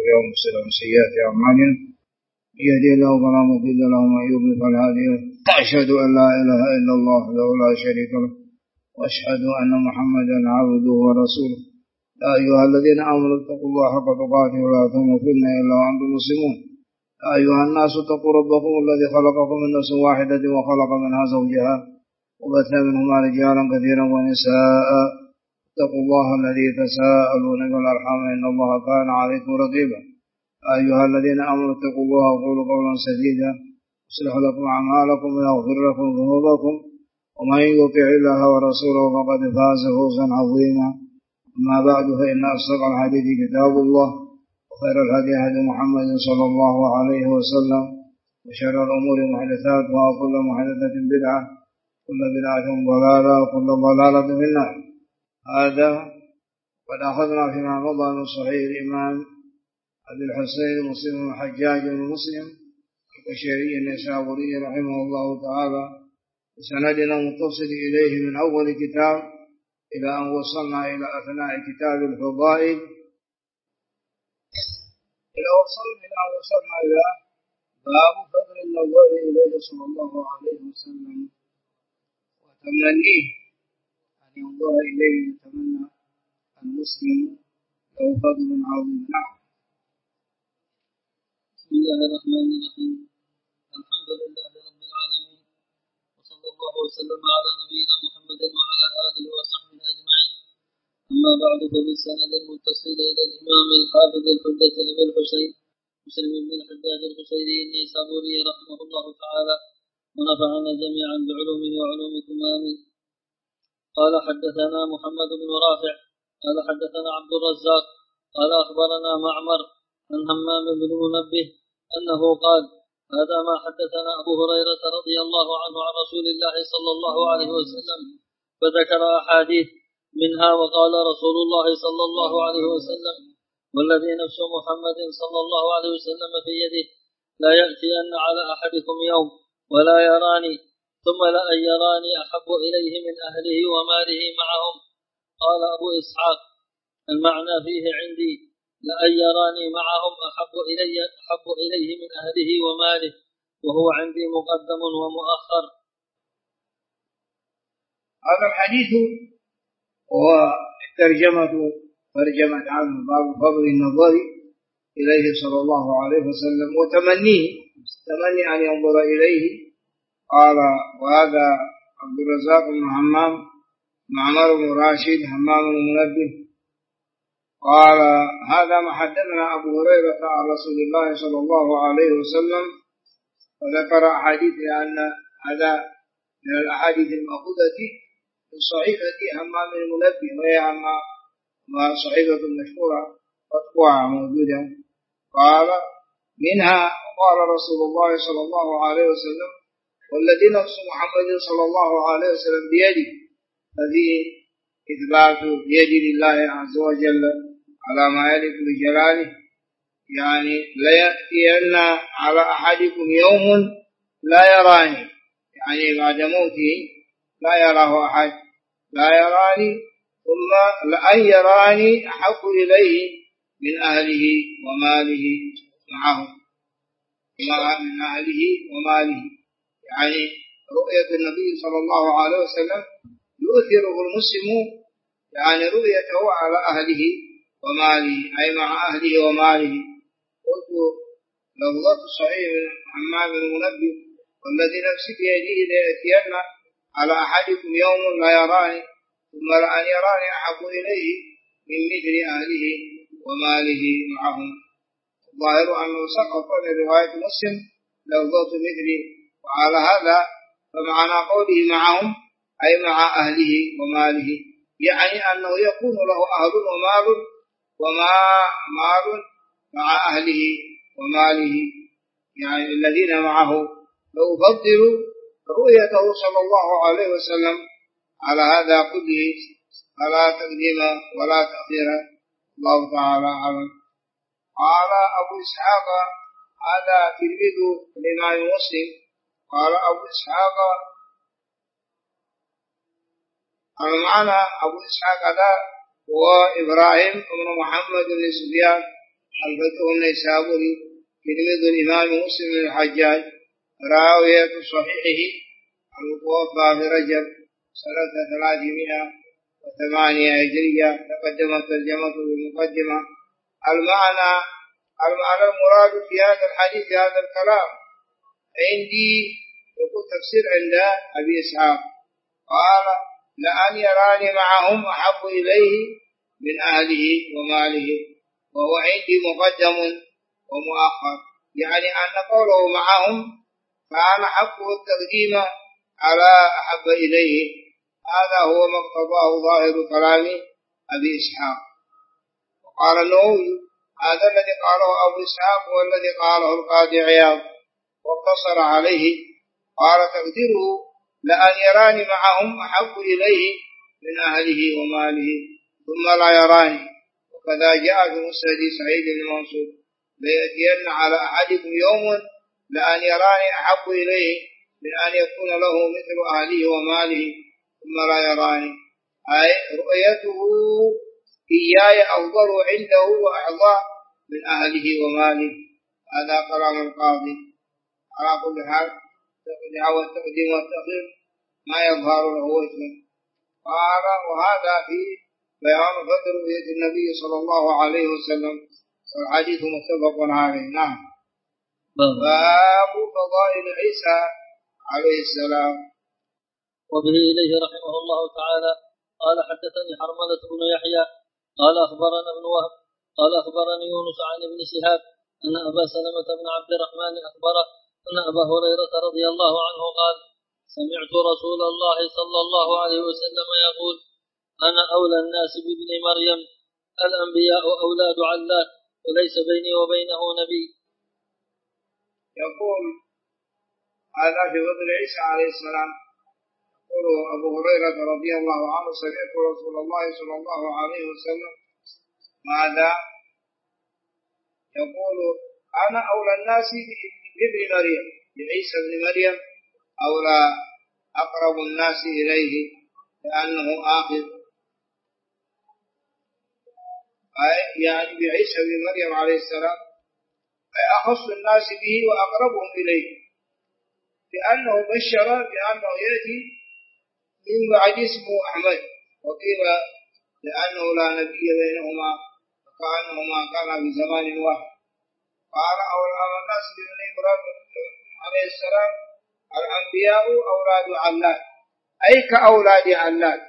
يوم السلام سيئات أعمالنا يهدي الله فلا مضل له ومن يضلل فلا هادي له أشهد أن لا إله إلا الله وحده لا شريك له وأشهد أن محمدا عبده ورسوله يا أيها الذين آمنوا اتقوا الله حق تقاته ولا تموتن إلا وأنتم مسلمون يا أيها الناس اتقوا ربكم الذي خلقكم من نفس واحدة وخلق منها زوجها وبث منهما رجالا كثيرا ونساء اتقوا الله الذي تساءلون به والأرحام إن الله كان عليكم رقيبا يا أيها الذين آمنوا اتقوا الله وقولوا قولا سديدا يصلح لكم أعمالكم ويغفر لكم ذنوبكم ومن يطع الله ورسوله فقد فاز فوزا عظيما أما بعد فإن أصدق الحديث كتاب الله وخير الهدي هدي محمد صلى الله عليه وسلم وشر الأمور محدثاتها وكل محدثة بدعة كل بدعة ضلالة وكل ضلالة في النار. هذا قد أخذنا فيما مضى من صحيح الإمام أبي الحسين مسلم بن الحجاج بن مسلم القشيري النيسابوري رحمه الله تعالى بسندنا متصل إليه من أول كتاب إلى أن وصلنا إلى أثناء كتاب الفضائل إلى وصلنا إلى باب فضل النظر إليه صلى الله عليه وسلم وتمنيه أن ينظر إليه يتمنى المسلم له فضل عظيم. نعم. بسم الله الرحمن الرحيم. الحمد لله رب العالمين وصلى الله وسلم على نبينا محمد وعلى آله وصحبه أجمعين. أما بعد فبالسند المتصل إلى الإمام الحافظ الحجة أبي الحسين مسلم بن الحجاج القشيري النيسابوري رحمه الله تعالى ونفعنا جميعا بعلومه وعلومكم آمين. قال حدثنا محمد بن رافع قال حدثنا عبد الرزاق قال أخبرنا معمر عن همام بن منبه أنه قال هذا ما حدثنا أبو هريرة رضي الله عنه عن رسول الله صلى الله عليه وسلم فذكر أحاديث منها وقال رسول الله صلى الله عليه وسلم والذي نفس محمد صلى الله عليه وسلم في يده لا يأتين على أحدكم يوم ولا يراني ثم لأن يراني أحب إليه من أهله وماله معهم. قال أبو إسحاق المعنى فيه عندي لأن يراني معهم أحب إليه من أهله وماله وهو عندي مقدم ومؤخر. هذا الحديث هو ترجمة عنه باب فضل النظر إليه صلى الله عليه وسلم وتمنيه تمني أن ينظر إليه. قال وهذا عبد الرزاق بن همام معمر بن راشد همام بن منبه قال هذا ما حدثنا أبو هريرة عن رسول الله صلى الله عليه وسلم وذكر أحاديث لأن هذا من الأحاديث المأخوذة من صحيفة همام بن منبه وهي صحيفة مشهورة مطبوعة موجودة. قال منها قال رسول الله صلى الله عليه وسلم والذي نفس محمد صلى الله عليه وسلم بيده ففيه إثبات يد لله عز وجل على ما يليق بجلاله يعني لا يأتين على أحدكم يوم لا يراني يعني بعد موته لا يراه أحد لا يراني ثم لأن يراني أحب إليه من أهله وماله معه من أهله وماله يعني رؤية النبي صلى الله عليه وسلم يؤثره المسلم يعني رؤيته على أهله وماله أي مع أهله وماله. قلت لفظة صحيح حمام بن منبه والذي نفسي بيده ليأتين على أحدكم يوم لا يراني ثم لأن يراني أحب إليه من مثل أهله وماله معهم. الظاهر أنه سقط من رواية مسلم لفظة مثله وعلى هذا فمعنى قوله معهم أي مع أهله وماله يعني أنه يكون له أهل ومال مع أهله وماله يعني الذين معه لو فضلوا رؤيته صلى الله عليه وسلم على هذا كله فلا تقديم ولا تأخير. الله تعالى أعلم. قال أبو إسحاق هذا تلميذ الإمام مسلم. قال أبو إسحاق المعنى أبو إسحاق هذا هو إبراهيم بن محمد بن سفيان الفتح النيسابوري تلميذ الإمام مسلم بن الحجاج راوية صحيحه المتوفى في رجب سنة 308 هجرية. تقدمت ترجمته بالمقدمة. المعنى المراد في هذا الحديث هذا الكلام عندي يقول تفسير عند أبي إسحاق قال لأن يراني معهم أحب إليه من أهله وماله، وهو عندي مقدم ومؤخر، يعني أن قوله معهم فأنا حقه التقديم على أحب إليه. هذا هو ما اقتضاه ظاهر كلام أبي إسحاق. وقال النووي هذا الذي قاله أبو إسحاق هو الذي قاله القاضي عياض واقتصر عليه. قال تقديره لأن يراني معهم أحب إليه من أهله وماله ثم لا يراني. وكذا جاء في مسند سعيد بن منصور ليأتين على أحدكم يوم لأن يراني أحب إليه من أن يكون له مثل أهله وماله ثم لا يراني، أي رؤيته إياي أفضل عنده وأحظى من أهله وماله. هذا كلام القاضي. على كل حال التقديم والتأخير ما يظهر له وجه. قال وهذا في بيان فضل رؤية النبي صلى الله عليه وسلم، والحديث متفق عليه. نعم. باب فضائل عيسى عليه السلام. وبه إليه رحمه الله تعالى قال حدثني حرملة بن يحيى قال أخبرنا ابن وهب قال أخبرني يونس عن ابن شهاب أن أبا سلمة بن عبد الرحمن أخبره أن أبا هريرة رضي الله عنه قال سمعت رسول الله صلى الله عليه وسلم يقول أنا أولى الناس بابن مريم، الأنبياء أولاد علات وليس بيني وبينه نبي. يقول هذا في فضل عيسى عليه السلام. يقول أبو هريرة رضي الله عنه سمعت رسول الله صلى الله عليه وسلم ماذا يقول أنا أولى الناس بابن مريم، بعيسى بن مريم، أولى أقرب الناس إليه لأنه آخر، يعني بعيسى بن مريم عليه السلام أي أخص الناس به وأقربهم إليه، لأنه بشر بأنه يأتي من بعد اسمه أحمد، وقيل لأنه لا نبي بينهما فكأنهما كانا في زمان واحد. قال أولى الناس بابن إبراهيم عليه السلام الأنبياء أولاد علات، أي كأولاد علات،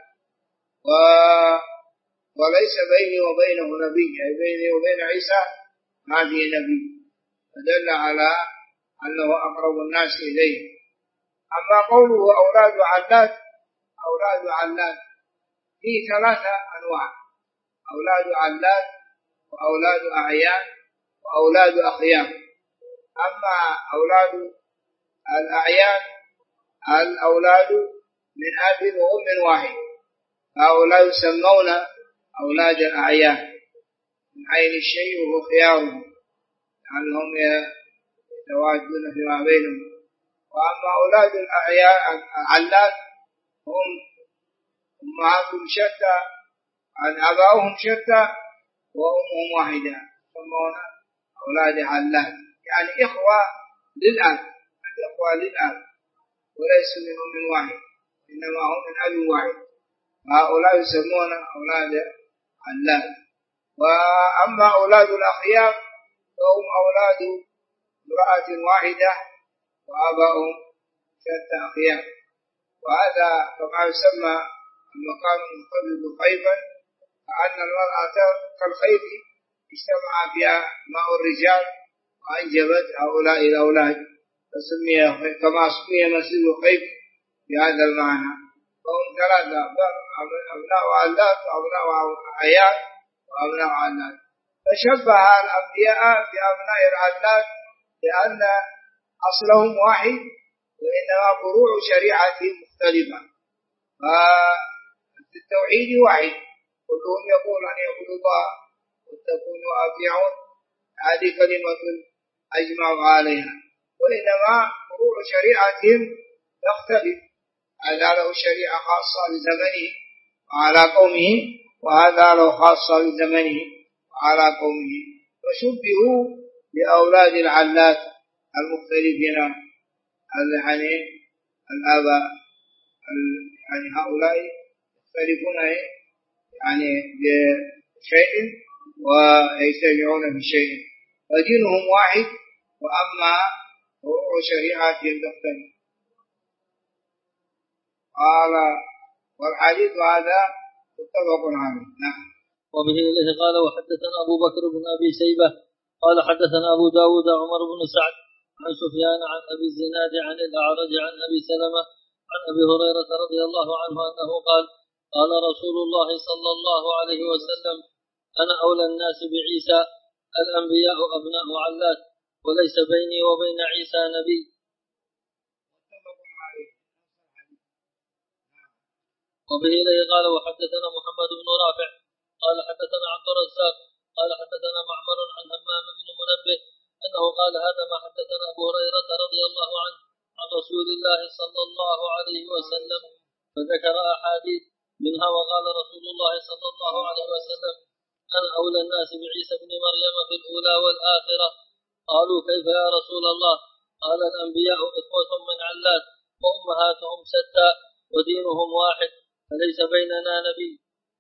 وليس بيني وبينه نبي، أي بيني وبين عيسى ما في نبي، فدل على أنه أقرب الناس إليه. أما قوله أولاد علات، أولاد علات فيه ثلاثة أنواع: أولاد علات وأولاد أعيان وأولاد أخيان. أما أولاد الأعيان الأولاد من أب وأم واحد، هؤلاء يسمون أولاد الأعيان من عين الشيء وهو خياره لأنهم يتواجدون فيما بينهم. وأما أولاد العلات هم أمهاتهم شتى، أباؤهم شتى وأمهم واحدة، يسمون أولاد علات، يعني إخوة للأب، الإخوة للأب وليسوا من أم واحد إنما هم من أب واحد، هؤلاء يسمون أولاد علات. وأما أولاد الأخيار فهم أولاد امرأة واحدة وآباؤهم شتى أخيار، وهذا كما يسمى المكان المخلد خيفا، كأن المرأة كالخيف اجتمع فيها ماء الرجال وأنجبت هؤلاء الأولاد، فسمي كما سمي مسجد خيف بهذا المعنى. فهم ثلاثة: أبناء علات وأبناء أعيان وأبناء علات. فشبه الأنبياء بأبناء العلات لأن أصلهم واحد وإنما فروع شريعتهم مختلفة، فالتوحيد واحد، كلهم يقول أن يعبدوا الله واتقوا وأطيعون، هذه كلمة أجمع عليها، وإنما فروع شريعتهم تختلف، هذا له شريعة خاصة لزمنه وعلى قومه، وهذا له خاصة لزمنه وعلى قومه. فشبهوا بأولاد العلات المختلفين يعني الآباء يعني هؤلاء يختلفون يعني بشيء ويجتمعون في شيء ودينهم واحد وأما فروع شريعتهم تختلف. قال والحديث هذا متفق عليه. نعم. وبه إليه قال وحدثنا أبو بكر بن أبي شيبة قال حدثنا أبو داود عمر بن سعد عن سفيان عن أبي الزناد عن الأعرج عن أبي سلمة عن أبي هريرة رضي الله عنه أنه قال قال رسول الله صلى الله عليه وسلم أنا أولى الناس بعيسى الأنبياء أبناء علات وليس بيني وبين عيسى نبي. وبه إليه قال وحدثنا محمد بن رافع قال حدثنا عبد الرزاق قال حدثنا معمر عن همام بن منبه أنه قال هذا ما حدثنا أبو هريرة رضي الله عنه عن رسول الله صلى الله عليه وسلم فذكر أحاديث منها وقال رسول الله صلى الله عليه وسلم أنا أولى الناس بعيسى بن مريم في الأولى والآخرة. قالوا كيف يا رسول الله؟ قال الأنبياء إخوة من علات وأمهاتهم شتى ودينهم واحد فليس بيننا نبي.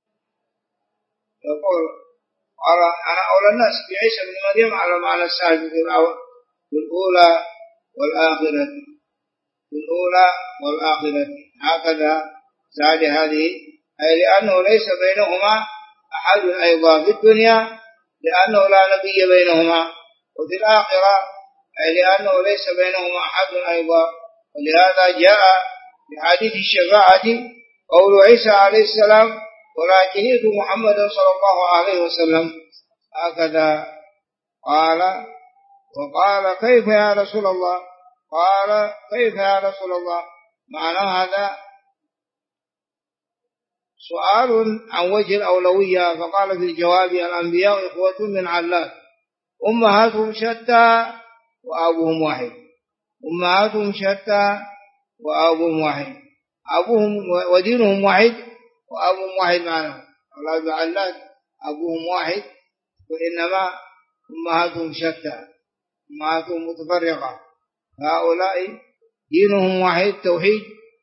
يقول أنا أولى الناس بعيسى بن مريم على معنى السابق في الأولى والآخرة في الأولى والآخرة هكذا زاد هذه أي لأنه ليس بينهما أحد أيضا في الدنيا لأنه لا نبي بينهما وفي الآخرة أي لأنه ليس بينهما أحد أيضا ولهذا جاء بحديث الشفاعة قول عيسى عليه السلام ولكن ائتوا محمدا صلى الله عليه وسلم هكذا قال وقال كيف يا رسول الله؟ قال كيف يا رسول الله؟ معنى هذا سؤال عن وجه الأولوية فقال في الجواب الأنبياء إخوة من علات أمهاتهم شتى وأبوهم واحد أمهاتهم شتى وأبوهم واحد أبوهم ودينهم واحد وأبوهم واحد معنا أولاد علات أبوهم واحد وإنما أمهاتهم شتى أمهاتهم متفرقة هؤلاء دينهم واحد توحيد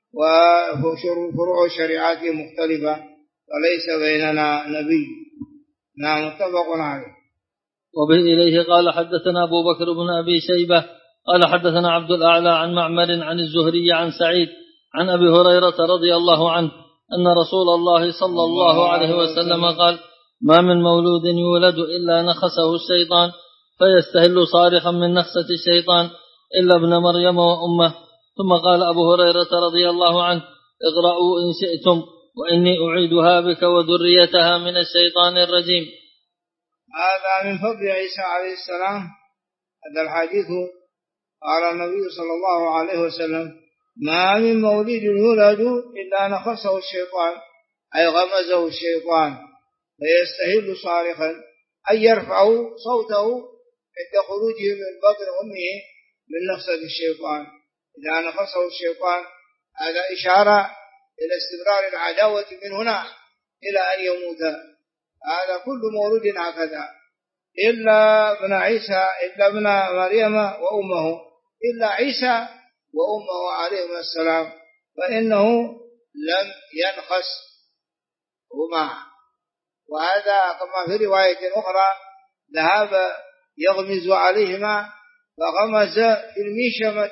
وفروع شريعاتهم مختلفة وليس بيننا نبي. نعم متفق عليه. وبه إليه قال حدثنا أبو بكر بن أبي شيبة قال حدثنا عبد الأعلى عن معمر عن الزهري عن سعيد عن أبي هريرة رضي الله عنه أن رسول الله صلى الله عليه وسلم قال ما من مولود يولد إلا نخسه الشيطان فيستهل صارخا من نخسة الشيطان إلا ابن مريم وأمه. ثم قال أبو هريرة رضي الله عنه اقرأوا إن شئتم وإني أعيدها بك وذريتها من الشيطان الرجيم. هذا من فضل عيسى عليه السلام. هذا الحديث قال النبي صلى الله عليه وسلم ما من مولد يولد إلا نخسه الشيطان أي غمزه الشيطان فيستهل صارخا أي يرفع صوته عند خروجه من بطن أمه من نخسة الشيطان. إذا نخسه الشيطان هذا إشارة إلى استمرار العداوة من هنا إلى أن يموت. هذا كل مولود هكذا إلا ابن عيسى إلا ابن مريم وأمه إلا عيسى وأمه عليهما السلام فإنه لم ينخس هما. وهذا كما في رواية أخرى ذهب يغمز عليهما فغمز في الميشمة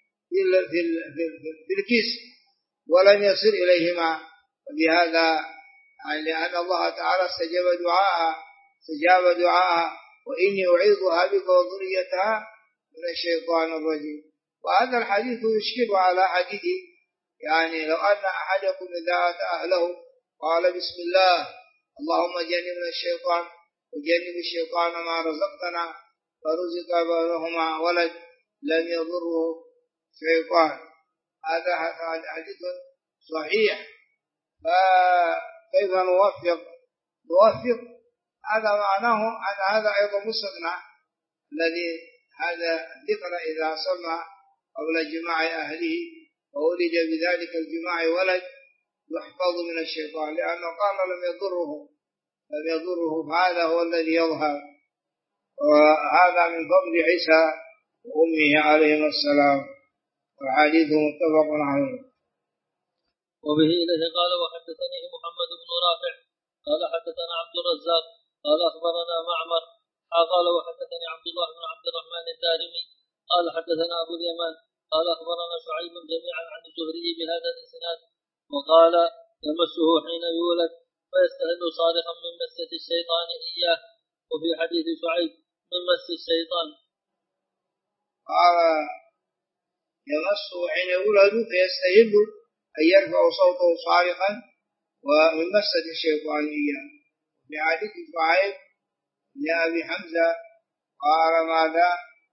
في الكيس ولم يصل إليهما. وبهذا لأن الله تعالى استجاب دعاءها وإني أعيذها بك وذريتها من الشيطان الرجيم. وهذا الحديث يشكل على حديث يعني لو أن أحدكم إذا أتى أهله قال بسم الله اللهم جنبنا الشيطان وجنب الشيطان ما رزقتنا فرزق بينهما ولد لم يضره شيطان. هذا حديث صحيح. فكيف نوفق هذا معناه أن هذا أيضا مستثنى الذي هذا ذكر إذا صلى قبل جماع أهله وولد بذلك الجماع ولد يحفظ من الشيطان لأنه قال لم يضره فهذا هو الذي يظهر. وهذا من فضل عيسى وأمه عليهما السلام، والحديث متفق عليه. وبه إليه قال وحدثني محمد بن رافع قال حدثنا عبد الرزاق قال أخبرنا معمر قال وحدثني عبد الله بن عبد الرحمن الدارمي قال حدثنا أبو اليمان قال أخبرنا شعيب جميعا عن الزهري بهذا الإسناد وقال يمسه حين يولد فيستهل صارخا من مسة الشيطان إياه. وفي حديث شعيب من مس الشيطان قال يمسه حين يولد فيستهل أن يرفع صوته صارخا ومن مسة الشيطان إياه. في حديث شعيب لأبي حمزة قال ماذا؟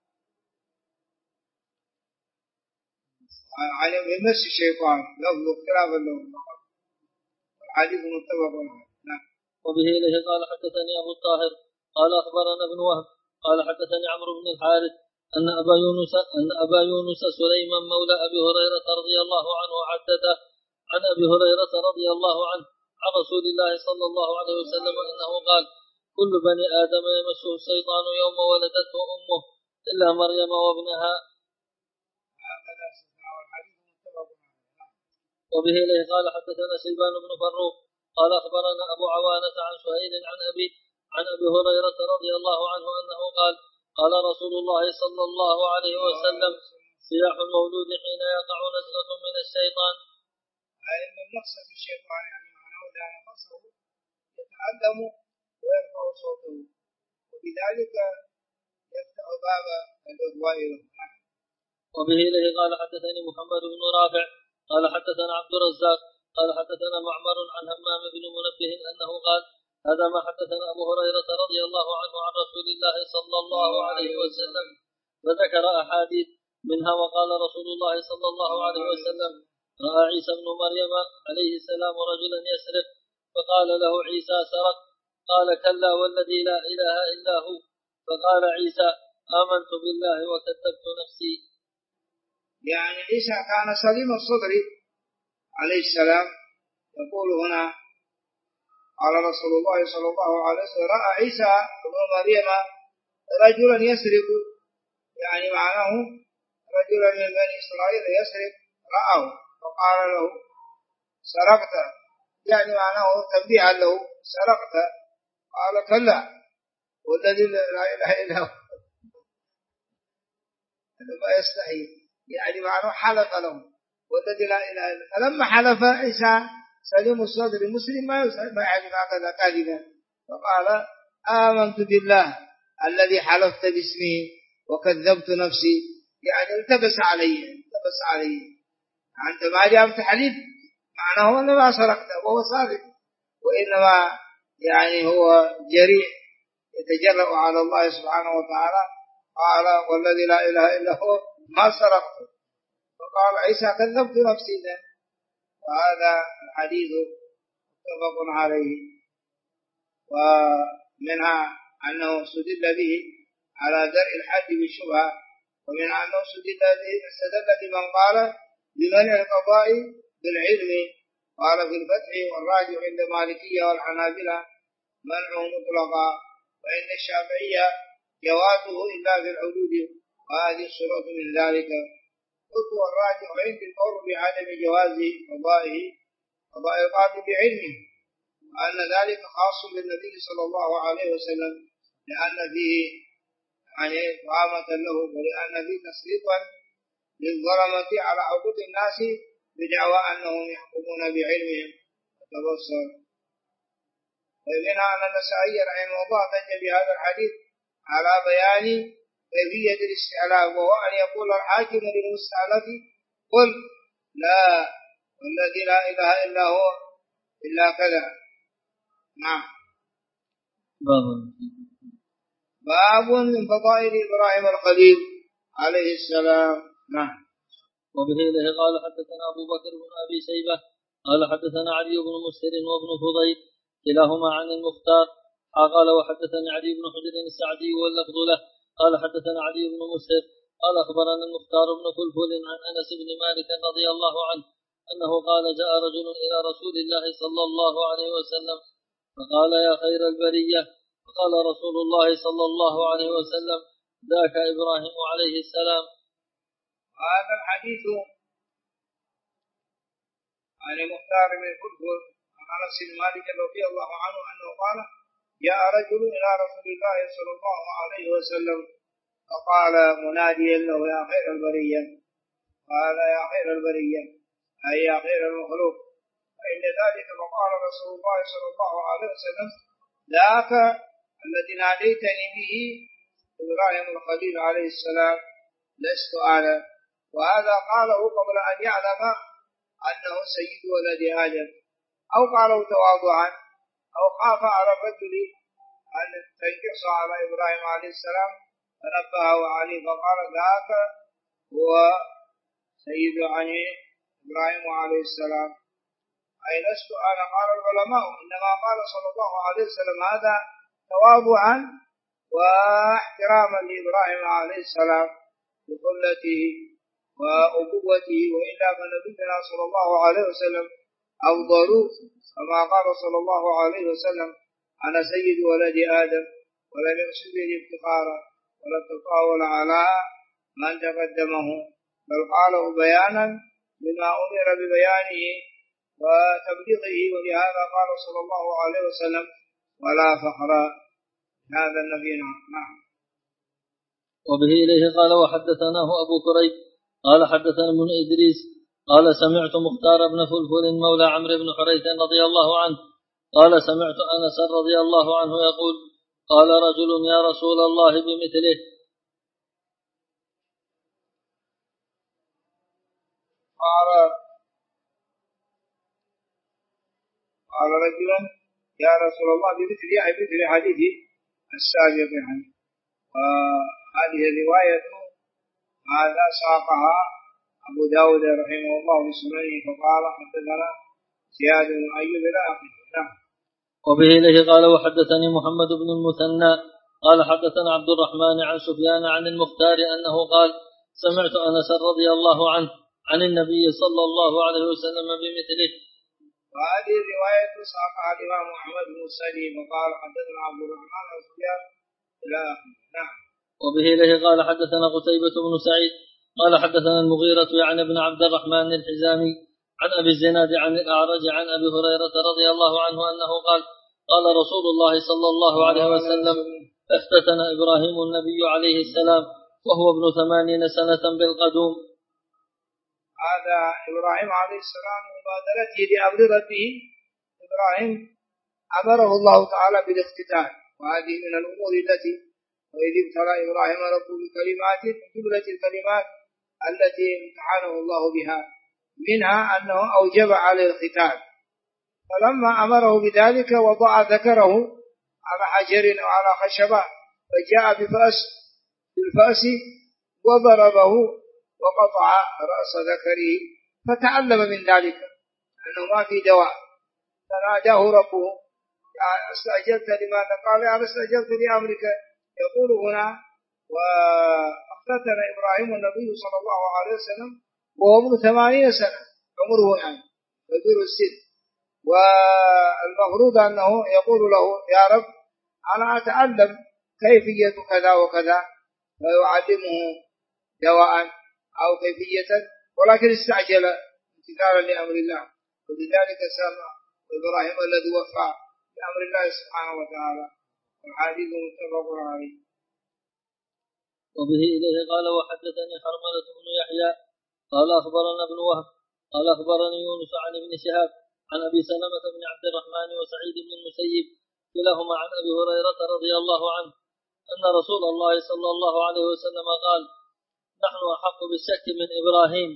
عن من مس الشيطان لفظ اختلاف اللفظ فقط، الحديث متفق عليه. وبه إليه قال حدثني أبو الطاهر قال أخبرنا ابن وهب قال حدثني عمرو بن الحارث أن أبا يونس سليمان مولى أبي هريرة رضي الله عنه حدثه عن أبي هريرة رضي الله عنه عن رسول الله صلى الله عليه وسلم أنه قال كل بني آدم يمسه الشيطان يوم ولدته أمه إلا مريم وابنها. وبه إليه قال حدثنا شيبان بن فروخ قال أخبرنا أبو عوانة عن سهيل عن أبي هريرة رضي الله عنه أنه قال قال رسول الله صلى الله عليه وسلم صياح المولود حين يقع نزغة من الشيطان. إن النقص في الشيطان يعني معناه إذا نقصه يتعلم ويرفع صوته، وبذلك يفتح باب الإغواء له. وبه إليه قال حدثني محمد بن رافع قال حدثنا عبد الرزاق قال حدثنا معمر عن همام بن منبه أنه قال هذا ما حدثنا أبو هريرة رضي الله عنه عن رسول الله صلى الله عليه وسلم، فذكر أحاديث منها وقال رسول الله صلى الله عليه وسلم رأى عيسى بن مريم عليه السلام رجلا يسرق فقال له عيسى سرق قال كلا والذي لا إله إلا هو، فقال عيسى آمنت بالله وكذبت نفسي. يعني عيسى كان سليم الصدر عليه السلام. يقول هنا قال رسول الله صلى الله عليه وسلم رأى عيسى بن مريم رجلا يسرق، يعني معناه رجلا من بني إسرائيل يسرق رآه فقال له سرقت، يعني معناه تنبيها له سرقت، قال كلا والذي لا إله إلا هو، ما يستحي، يعني معناه حلف له والذي لا إله إلا هو. فلما حلف عيسى سليم الصدر مسلم ما يعرف هكذا كاذبا، فقال آمنت بالله الذي حلفت باسمه وكذبت نفسي، يعني التبس عليه أنت ما جابت حليف معناه أنه ما سرقت وهو صادق، وإنما يعني هو جريء يتجرأ على الله سبحانه وتعالى. قال والذي لا إله إلا هو ما سرقت، فقال عيسى كذبت نفسي ذا. وهذا الحديث متفق عليه. ومنها أنه استدل به على درء الحج بالشبهة، ومن أنه استدل بمن قال بمنع القضاء بالعلم، قال في الفتح والراجع عند المالكية والحنابلة منعه مطلقا، وعند الشافعية جوازه إلا في الحدود، وهذه الصورة من ذلك. قلت والراجع عند القول بعدم جواز قضاء القاضي بعلمه، وأن ذلك خاص بالنبي صلى الله عليه وسلم، لأن فيه يعني طعامة له، ولأن فيه تسليطا للظلمة على حقوق الناس بدعوى أنهم يحكمون بعلمهم. وتبصر. ومنها أن النسائي رحمه الله احتج بهذا الحديث على بيان كيفية الاستعلاء، وهو أن يقول الحاكم للمستعلف قل لا والذي لا إله إلا هو إلا كذا. نعم. باب من فضائل إبراهيم الخليل عليه السلام. نعم. وبه إليه قال حدثنا أبو بكر بن أبي شيبة قال حدثنا علي بن مسهر وابن فضيل كلاهما عن المختار قال وحدثني علي بن حجر السعدي واللفظ له قال حدثنا علي بن مسهر قال أخبرنا المختار بن فلفل عن أنس بن مالك رضي الله عنه أنه قال جاء رجل إلى رسول الله صلى الله عليه وسلم فقال يا خير البرية، فقال رسول الله صلى الله عليه وسلم: ذاك إبراهيم عليه السلام. هذا الحديث عن مختار بن فلفل عن انس بن مالك رضي الله عنه انه قال: جاء رجل الى رسول الله صلى الله عليه وسلم فقال مناديا له: يا خير البريه. قال: يا خير البريه اي يا خير المخلوق. فان ذلك فقال رسول الله صلى الله عليه وسلم: ذاك الذي ناديتني به ابراهيم الخليل عليه السلام لست انا. وهذا قاله قبل ان يعلم أنه سيد ولد آدم، أو قالوا تواضعا، أو خاف على الرجل أن تنكص على إبراهيم عليه السلام فنبهه عليه فقال: ذاك هو سيد إبراهيم عليه السلام أي لست أنا. قال العلماء: إنما قال صلى الله عليه وسلم هذا تواضعا واحتراما لإبراهيم عليه السلام بخلته وأبوته، وإلا فنبينا صلى الله عليه وسلم أفضل كما قال صلى الله عليه وسلم: أنا سيد ولد آدم، ولم يقصد الافتخار ولا التطاول على من تقدمه، بل قاله بيانا لما أمر ببيانه وتبليغه. ولهذا قال صلى الله عليه وسلم: ولا فخر هذا النبي. نعم. وبه إليه قال: وحدثناه أبو كريب قال حدثنا ابن إدريس قال: سمعت مختار بن فلفل مولى عمرو بن حريث رضي الله عنه قال: سمعت أنس رضي الله عنه يقول: قال رجل: يا رسول الله بمثله. قال رجلا: يا رسول الله بمثل حديث السابق عنه. وهذه الرواية هذا ساقها أبو داود رحمه الله في سننه فقال: حدثنا زياد بن أيوب إلى آخره. نعم. وبه إليه قال: وحدثني محمد بن المثنى قال حدثنا عبد الرحمن عن سفيان عن المختار أنه قال: سمعت أنس رضي الله عنه عن النبي صلى الله عليه وسلم بمثله. وهذه الرواية ساقها الإمام أحمد بن سعيد وقال: حدثنا عبد الرحمن عن سفيان إلى آخره. نعم. وبه إليه قال: حدثنا قتيبة بن سعيد قال حدثنا المغيرة يعني بن عبد الرحمن الحزامي عن أبي الزناد عن الأعرج عن أبي هريرة رضي الله عنه أنه قال: قال رسول الله صلى الله عليه وسلم: افتتن إبراهيم النبي عليه السلام وهو ابن 80 سنة بالقدوم. هذا إبراهيم عليه السلام مبادرته لأمر ربه. إبراهيم أمره الله تعالى بالاختتان، وهذه من الأمور التي وإذ ابتلى إبراهيم ربه بكلمات من جملة الكلمات التي امتحنه الله بها، منها أنه أوجب عليه الختان. فلما أمره بذلك وضع ذكره على حجر أو على خشبة فجاء بالفأس وضربه وقطع رأس ذكره، فتعلم من ذلك أنه ما في دواء، فناداه ربه: استعجلت لماذا؟ قال: أنا استعجلت لأمرك. يقول هنا: واختتن إبراهيم النبي صلى الله عليه وسلم وهو ابن 80 سنة عمره يعني كبير السن، والمفروض أنه يقول له: يا رب أنا أتعلم كيفية كذا وكذا، فيعلمه دواء أو كيفية، ولكن استعجل امتثالا لأمر الله، ولذلك سمع إبراهيم الذي وفى بأمر الله سبحانه وتعالى. والحديث متفق عليه. وبه إليه قال: وحدثني حرملة بن يحيى قال أخبرنا ابن وهب قال أخبرني يونس عن ابن شهاب عن أبي سلمة بن عبد الرحمن وسعيد بن المسيب كلاهما عن أبي هريرة رضي الله عنه أن رسول الله صلى الله عليه وسلم قال: نحن أحق بالشك من إبراهيم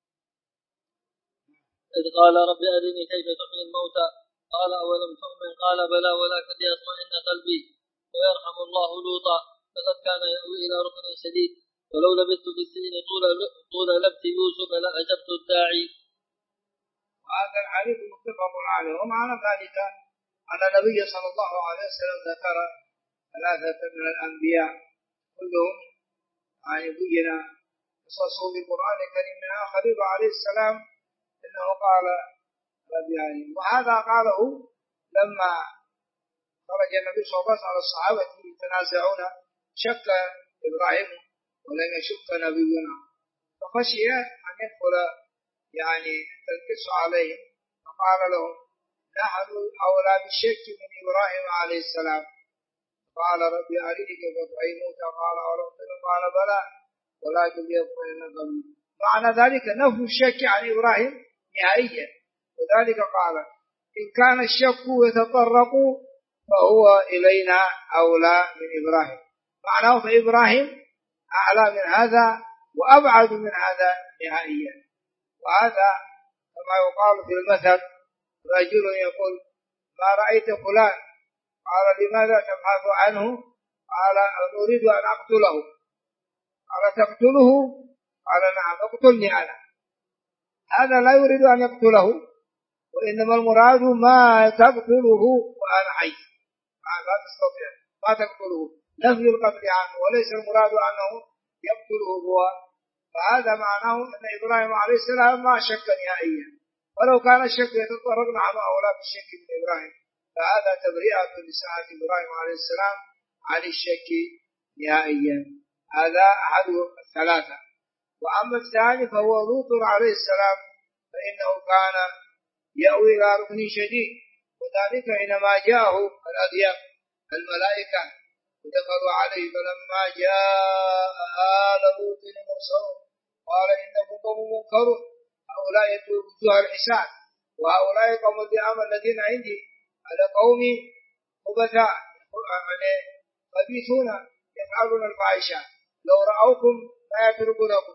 إذ قال: رب أرني كيف تحيي الموتى قال: أولم تؤمن قال: بلى ولكن ليطمئن قلبي. ويرحم الله لوطا فقد كان يأوي إلى ركن شديد ولو لبثت في السجن طول لبث يوسف لأجبت الداعي. وهذا الحديث متفق عليه. ومعنى ذلك أن النبي صلى الله عليه وسلم ذكر 3 من الأنبياء كلهم بين قصصه بالقرآن الكريم، منها خليل عليه السلام إنه قال ربي عليم، وهذا قاله لما خرج النبي صلى الله عليه وسلم على الصحابة يتنازعون، شك إبراهيم ولم يشك نبينا، فخشي أن يدخل يعني تلبس عليهم، فقال لهم نحن أولى بالشك من إبراهيم عليه السلام. قال ربي أريني كيف تحيي موتى، قال أولم تؤمن؟ قال بلى ولكن ليطمئن قلبي. معنى ذلك نفي الشك عن إبراهيم نهائيا، وذلك قال إن كان الشك يتطرق فهو إلينا أولى من إبراهيم، معناه فإبراهيم أعلى من هذا وأبعد من هذا نهائيا. وهذا كما يقال في المثل، رجل يقول ما رأيت فلان، قال لماذا تبحث عنه؟ قال أريد أن أقتله. قال تقتله؟ قال نعم اقتلني أنا. هذا لا يريد أن يقتله، وإنما المراد ما تقتله وأنا حي، لا تستطيع ما تقتله، نفي القتل عنه، وليس المراد أنه يقتله هو. فهذا معناه أن إبراهيم عليه السلام ما شك نهائيا، ولو كان الشك يتطرق نحن أولى بالشك من إبراهيم، فهذا تبرئة لساعة إبراهيم عليه السلام عن الشك نهائيا. هذا أحد الثلاثة. وأما الثاني فهو لوط عليه السلام، فإنه كان يأوي إلى ركن شديد، وذلك حينما جاءه الأضياف الملائكة ودخلوا عليه، فلما جاء آل لوط المرسلون قال إنكم قوم منكرون، هؤلاء يتوجه الحساب، وهؤلاء قوم الذئام الذين عندي على قوم خبثاء خبيثون يفعلون الفاحشة، لو رأوكم لا يتركونكم.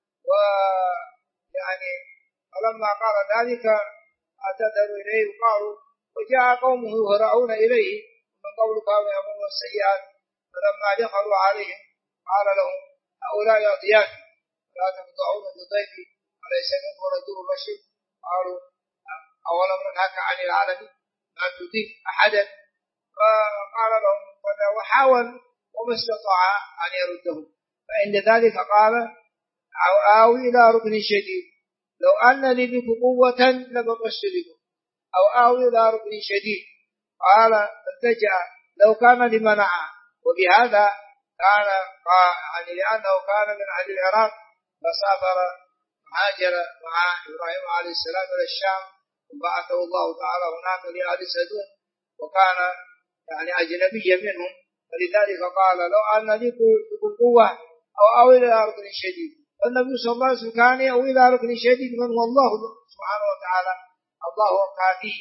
ويعني فلما قال ذلك اعتذروا إليه وقالوا وجاء قومه يهرعون إليه من قول كانوا يأمرون السيئات، فلما دخلوا عليهم قال لهم هؤلاء أضياف لا تفضعون بضيفي أليس منكم رجل رشيد؟ قالوا أولم ننهك عن العالمين لا تضيف أحدا؟ فقال لهم وحاول وما استطاع أن يردهم. فعند ذلك قال آوي إلى ركن شديد لو أن لي بكم قوة لبطشت بكم، أو آوي إلى ركن شديد. قال التجأ لو كان لمنعه، وبهذا كان يعني لأنه كان من أهل العراق، فسافر هاجر مع إبراهيم عليه السلام إلى الشام، وبعثه الله تعالى هناك لأهل سدوم، وكان يعني أجنبيا منهم، فلذلك قال لو أن لكم قوة أو آوي إلى ركن شديد. فالنبي صلى الله عليه وسلم كان يأوي إلى ركن شديد من هو الله سبحانه وتعالى، الله كافيه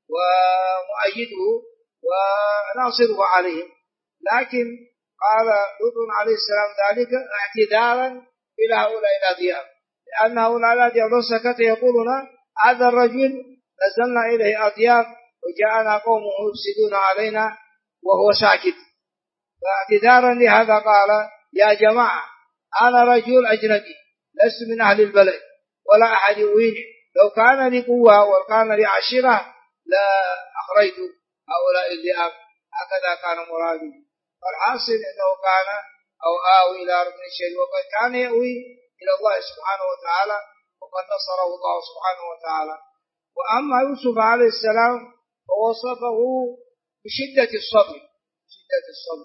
ومؤيده وناصره عليهم. لكن قال لوط عليه السلام ذلك اعتذارا إلى هؤلاء الأضياف، لأن هؤلاء الأضياف لو سكت يقولون هذا الرجل نزلنا إليه أضياف وجاءنا قومه يفسدون علينا وهو ساكت. فاعتذارا لهذا قال يا جماعة أنا رجل أجنبي لست من أهل البلد ولا أحد يؤويني، لو كان لي قوة وكان لي عشيرة لا أخرجت هؤلاء الذئاب، هكذا كان مرادي. فالحاصل أنه كان أو آوي إلى ركن شديد، وقد كان يأوي إلى الله سبحانه وتعالى، وقد نصره الله سبحانه وتعالى. وأما يوسف عليه السلام فوصفه بشدة الصبر، شدة الصبر.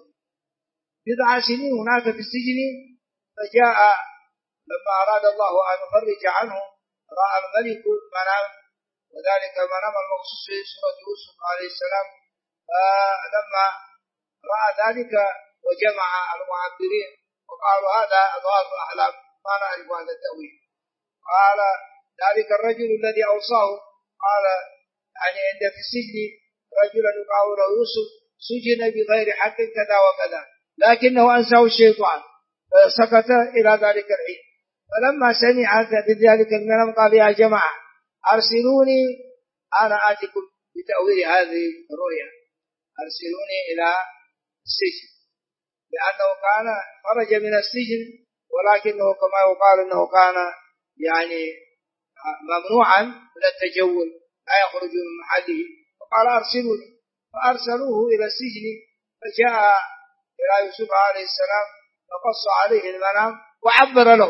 9 سنين هناك في السجن، فجاء لما أراد الله أن يفرج عنه رأى الملك منام، وذلك منام المخصوص في سورة يوسف عليه السلام. فلما رأى ذلك وجمع المعبرين وقالوا هذا أضغاث أحلام ما نعرف هذا التأويل. قال ذلك الرجل الذي أوصاه قال يعني عند في السجن رجلا يقال له يوسف سجن بغير حق كذا وكذا، لكنه أنساه الشيطان فسكت إلى ذلك الحين. فلما سمع بذلك المنام قال يا جماعة أرسلوني أنا آتكم بتأويل هذه الرؤيا، أرسلوني إلى السجن، لأنه كان خرج من السجن ولكنه كما يقال أنه كان يعني ممنوعا من التجول لا يخرج من محله، فقال أرسلوني، فأرسلوه إلى السجن. فجاء إلى يوسف عليه السلام فقص عليه المنام وعبر له،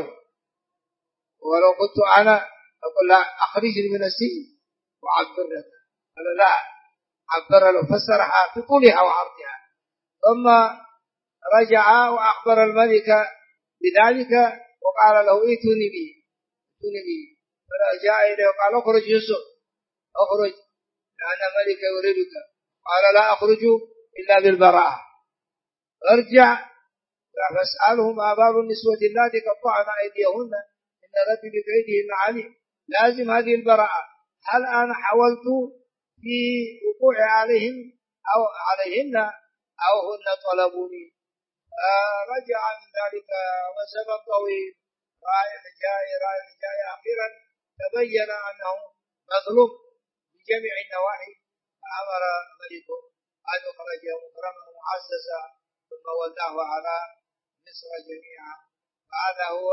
ولو قلت أنا أقول لا أخرجني من السجن وعبر له، قال لا عبر له فسرها في طولها وعرضها، ثم رجع وأخبر الملك بذلك وقال له ائتوني به فرجع إليه وقال اخرج يوسف اخرج لأن ملك يريدك، قال لا أخرج إلا بالبراءة، ارجع فاسأله ما بال النسوة اللاتي قطعن أيديهن إن ربي بكيدهن عليم، لازم هذه البراءة. هل أنا حاولت في وقوع عليهن أو هن طلبوني؟ رجع من ذلك وسبب طويل رايح جاي أخيرا تبين أنه مظلوم بجميع النواحي، فأمر ملكه أن يخرجه مكرما معززا ثم ولاه على مصر جميعا. فهذا هو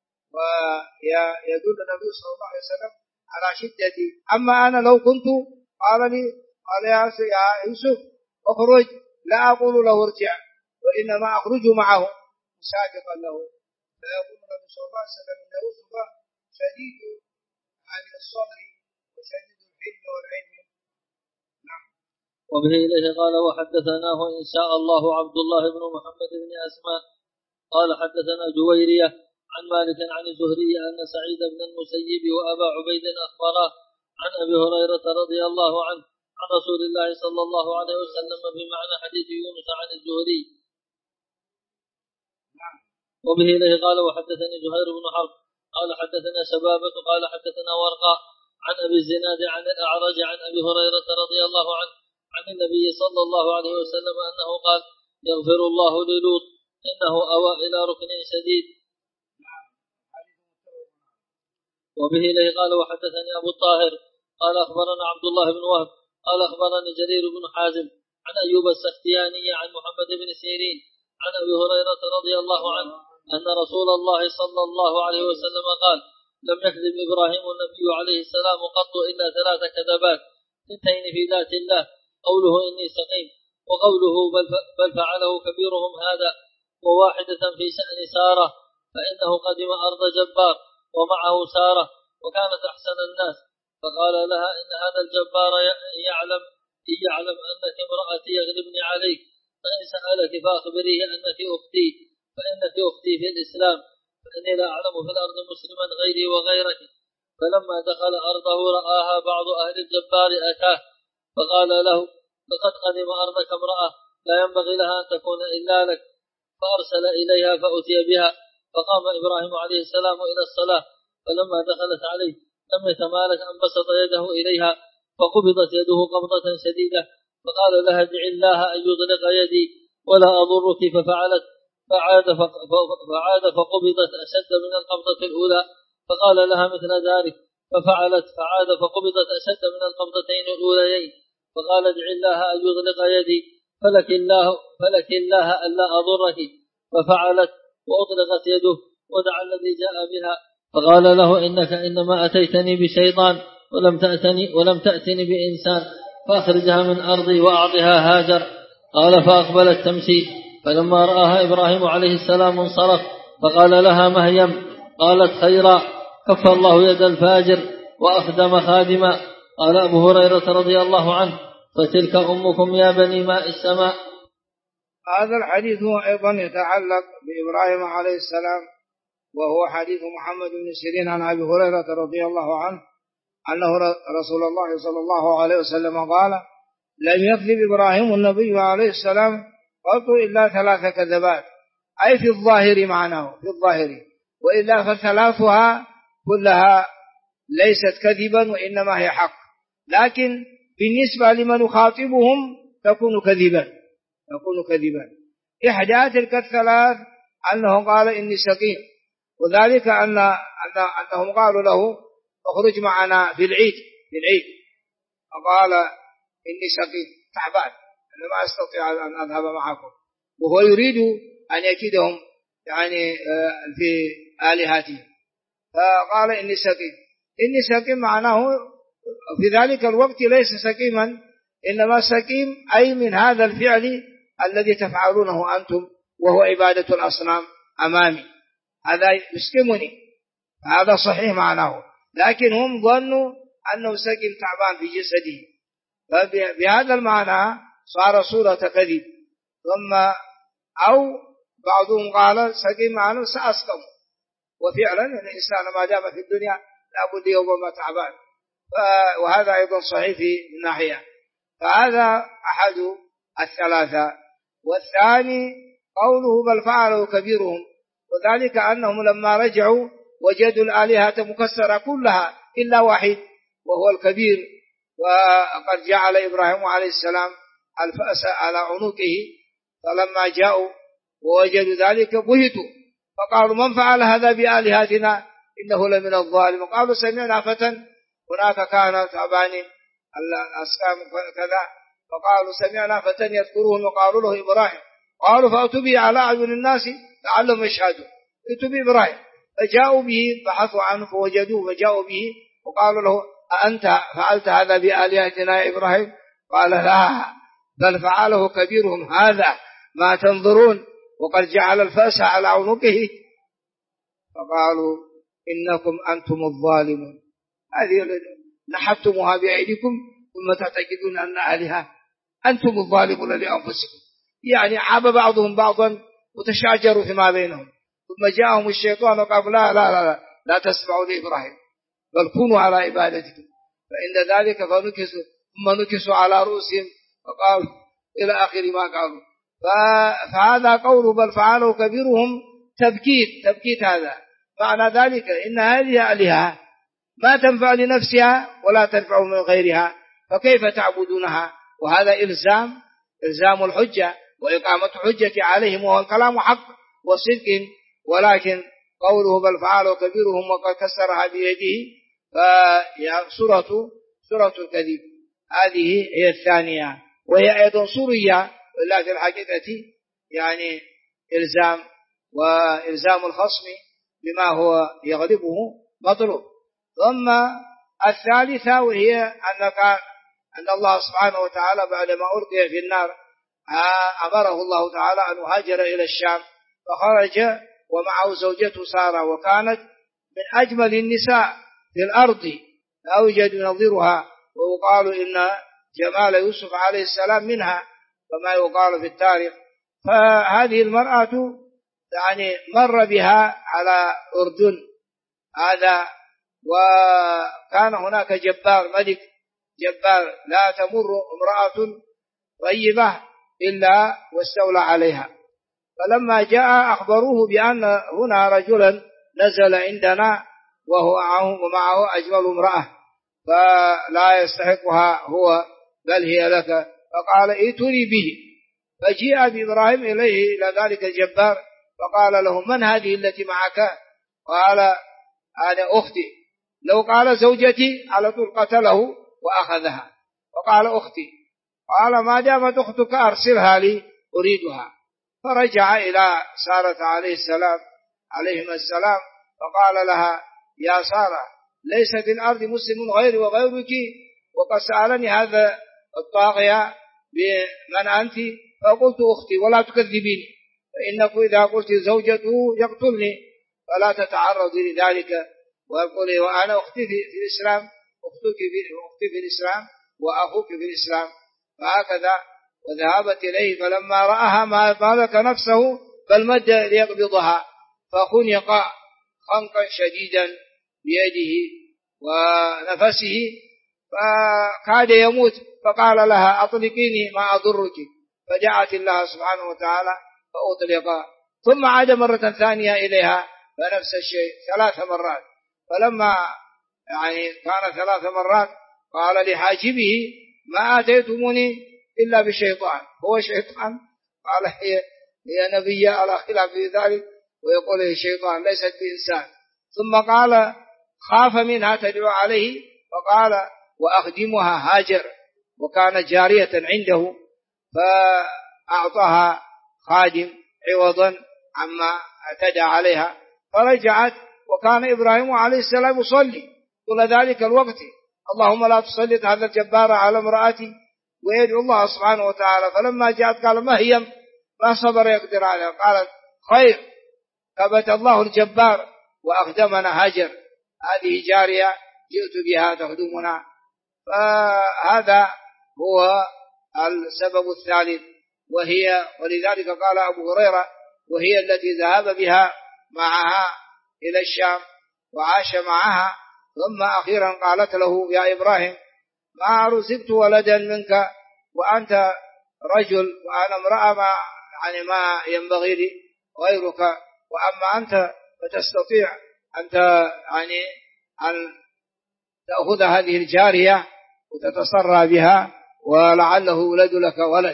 ويدل النبي صلى الله عليه وسلم على شدتي. أما أنا لو كنت قال يا يوسف اخرج لا أقول له ارجع، وإنما أخرج معه مساجقا له. فيقول النبي صلى الله عليه وسلم إن يوسف شديد عن الصبر وشديد الحلم والعلم. نعم. وبه إليه قال وحدثناه إن شاء الله عبد الله بن محمد بن أسماء قال حدثنا جويرية عن مالك عن الزهري أن سعيد بن المسيب وأبا عبيد أخبره عن أبي هريرة رضي الله عنه عن رسول الله صلى الله عليه وسلم بمعنى حديث يونس عن الزهري. وبه إليه قال وحدثني زهير بن حرب قال حدثنا شبابة قال حدثنا ورقة عن أبي الزناد عن الأعرج عن أبي هريرة رضي الله عنه عن النبي صلى الله عليه وسلم أنه قال يغفر الله للوط إنه أوى إلى ركن شديد. وبه إليه قال وحدثني أبو الطاهر قال أخبرنا عبد الله بن وهب قال أخبرني جرير بن حازم عن أيوب السختياني عن محمد بن سيرين عن أبي هريرة رضي الله عنه أن رسول الله صلى الله عليه وسلم قال لم يكذب إبراهيم النبي عليه السلام قط إلا 3 كذبات، 2 في ذات الله قوله إني سقيم، وقوله بل فعله كبيرهم هذا، وواحدة في شأن سارة فإنه قدم أرض جبار ومعه سارة وكانت أحسن الناس، فقال لها إن هذا الجبار يعلم أنك امرأتي يغلبني عليك، فإن سألك فأخبريه أنك أختي، فإنك أختي في الإسلام، فإني لا أعلم في الأرض مسلما غيري وغيرك. فلما دخل أرضه رآها بعض أهل الجبار أتاه فقال له لقد قدم أرضك امرأة لا ينبغي لها أن تكون إلا لك، فأرسل إليها فأتي بها، فقام إبراهيم عليه السلام إلى الصلاة، فلما دخلت عليه لم يتمالك أن بسط يده إليها، فقبضت يده قبضة شديدة، فقال لها ادعي الله أن يطلق يدي ولا أضرك، ففعلت فعاد فقبضت أشد من القبضة الأولى، فقال لها مثل ذلك ففعلت فعاد فقبضت أشد من القبضتين الأوليين، فقال ادعي الله أن يطلق يدي فلك الله ألا أضرك، ففعلت وأطلقت يده، ودعا الذي جاء بها فقال له إنك إنما أتيتني بشيطان ولم تأتني بإنسان، فأخرجها من أرضي وأعطها هاجر. قال فأقبلت تمشي، فلما رآها إبراهيم عليه السلام انصرف، فقال لها مهيم، قالت خيرا، كف الله يد الفاجر وأخدم خادما. قال أبو هريرة رضي الله عنه فتلك أمكم يا بني ماء السماء. هذا الحديث هو أيضا يتعلق بإبراهيم عليه السلام، وهو حديث محمد بن سيرين عن أبي هريرة رضي الله عنه أنه رسول الله صلى الله عليه وسلم قال لم يكذب إبراهيم النبي عليه السلام قط إلا 3 كذبات، أي في الظاهر معناه في الظاهر، وإلا فثلاثها كلها ليست كذبا وإنما هي حق، لكن بالنسبة لمن يخاطبهم تكون كذبا. إحدى تلك الثلاث أنه قال إني سقيم، وذلك أنهم قالوا له اخرج معنا في العيد فقال إني سقيم تعبان أنا ما أستطيع أن أذهب معكم، وهو يريد أن يكيدهم يعني في آلهتهم، فقال إني سقيم معناه في ذلك الوقت ليس سقيما، إنما سقيم أي من هذا الفعل الذي تفعلونه أنتم وهو عبادة الأصنام أمامي، هذا يسكمني، هذا صحيح معناه، لكن هم ظنوا أنه سقيم تعبان في جسده، فبهذا المعنى صار صورة كذب. ثم أو بعضهم قال سقيم معنا سأسقم، وفعلا الإنسان ما دام في الدنيا لابد يوم ما تعبان، وهذا أيضا صحيح من ناحية. فهذا أحد الثلاثة. والثاني قوله بل فعله كبيرهم، وذلك أنهم لما رجعوا وجدوا الآلهة مكسرة كلها إلا واحد وهو الكبير، وقد جعل إبراهيم عليه السلام الفأس على عنقه، فلما جاءوا ووجدوا ذلك بهتوا فقالوا من فعل هذا بآلهتنا إنه لمن الظالمين. قالوا سمعنا فتى هناك كان تعبان الأسكام كذا، فقالوا سمعنا فتى يذكرون وقالوا له إبراهيم، قالوا فأتوا به على أعين الناس لعلهم يشهدون. اتوا بإبراهيم فجاءوا به، بحثوا عنه فوجدوه فجاءوا به وقالوا له أأنت فعلت هذا بآلهتنا يا إبراهيم؟ قال لا، بل فعله كبيرهم هذا ما تنظرون، وقد جعل الفأس على عنقه. فقالوا إنكم أنتم الظالمون، هذه نحتموها بأيديكم ثم تعتقدون أن آلهة، أنتم الظالمون لأنفسكم. يعني عاب بعضهم بعضا وتشاجروا فيما بينهم، ثم جاءهم الشيطان وقال لا تسمعوا لإبراهيم بل كونوا على عبادتكم، فإن ذلك فنكسوا ثم نكسوا على رؤوسهم وقالوا إلى آخر ما قالوا. فهذا قول بل فعله كبيرهم تبكيت هذا معنى ذلك إن هذه آلهة ما تنفع لنفسها ولا تنفع من غيرها، فكيف تعبدونها؟ وهذا إلزام الحجة وإقامة حجة عليهم، وهو الكلام حق وصدق. ولكن قوله بل فعله كبيرهم وقد كسرها بيده فهي سورة الكذب. هذه هي الثانية، وهي أيضا سورية، ولا في الحقيقة يعني إلزام الخصم بما هو يغلبه مطلوب. ثم الثالثة وهي أن الله سبحانه وتعالى بعدما ألقي في النار أمره الله تعالى أن يهاجر إلى الشام، فخرج ومعه زوجته سارة، وكانت من أجمل النساء في الأرض لا يوجد نظيرها، ويقال إن جمال يوسف عليه السلام منها كما يقال في التاريخ. فهذه المرأة يعني مر بها على أردن هذا، وكان هناك جبار ملك جبار لا تمر امرأة طيبة إلا واستولى عليها. فلما جاء أخبروه بأن هنا رجلا نزل عندنا ومعه أجمل امرأة فلا يستحقها هو بل هي لك، فقال ائتوني به. فجاء بإبراهيم إليه إلى ذلك الجبار فقال له من هذه التي معك؟ قال أنا أختي. لو قال زوجتي على طول قتله وأخذها، وقال أختي. قال ما دامت أختك أرسلها لي أريدها. فرجع إلى سارة عليهما السلام فقال لها يا سارة ليس في الأرض مسلم غيري وغيرك، وقد سألني هذا الطاغية بمن أنت، فقلت أختي ولا تكذبيني، فإنك إذا قلت زوجته يقتلني، فلا تتعرضي لذلك وقولي وأنا أختي في الإسلام، أختي في الإسلام وأخوك في الإسلام. فهكذا وذهبت إليه، فلما رأها ما ملك نفسه بل مد ليقبضها، فخنق خنقا شديدا بيده ونفسه فكاد يموت، فقال لها أطلقيني ما أضرك، فدعت الله سبحانه وتعالى فأطلق. ثم عاد مرة ثانية إليها فنفس الشيء 3 مرات. فلما يعني كان 3 مرات قال لحاجبه ما آتيتموني إلا بشيطان، هو شيطان؟ قال هي نبي على خلاف في ذلك، ويقول هي شيطان ليست بإنسان. ثم قال خاف منها تدعو عليه، فقال وأخدمها هاجر، وكانت جارية عنده فأعطاها خادم عوضا عما اعتدى عليها. فرجعت وكان إبراهيم عليه السلام يصلي طول ذلك الوقت اللهم لا تسلط هذا الجبار على امرأتي، ويدعو الله سبحانه وتعالى. فلما جاءت قال ما هي؟ ما صبر يقدر عليها. قالت خير، ثبت الله الجبار وأخدمنا هاجر، هذه جارية جئت بها تخدمنا. فهذا هو السبب الثالث، ولذلك قال أبو هريرة وهي التي ذهب بها معها إلى الشام وعاش معها، ثم أخيرا قالت له يا إبراهيم ما رزقت ولدا منك وأنت رجل وأنا امرأة ما ينبغي لي غيرك، وأما أنت فتستطيع أنت أن تأخذ هذه الجارية وتتصرى بها ولعله ولد لك ولد.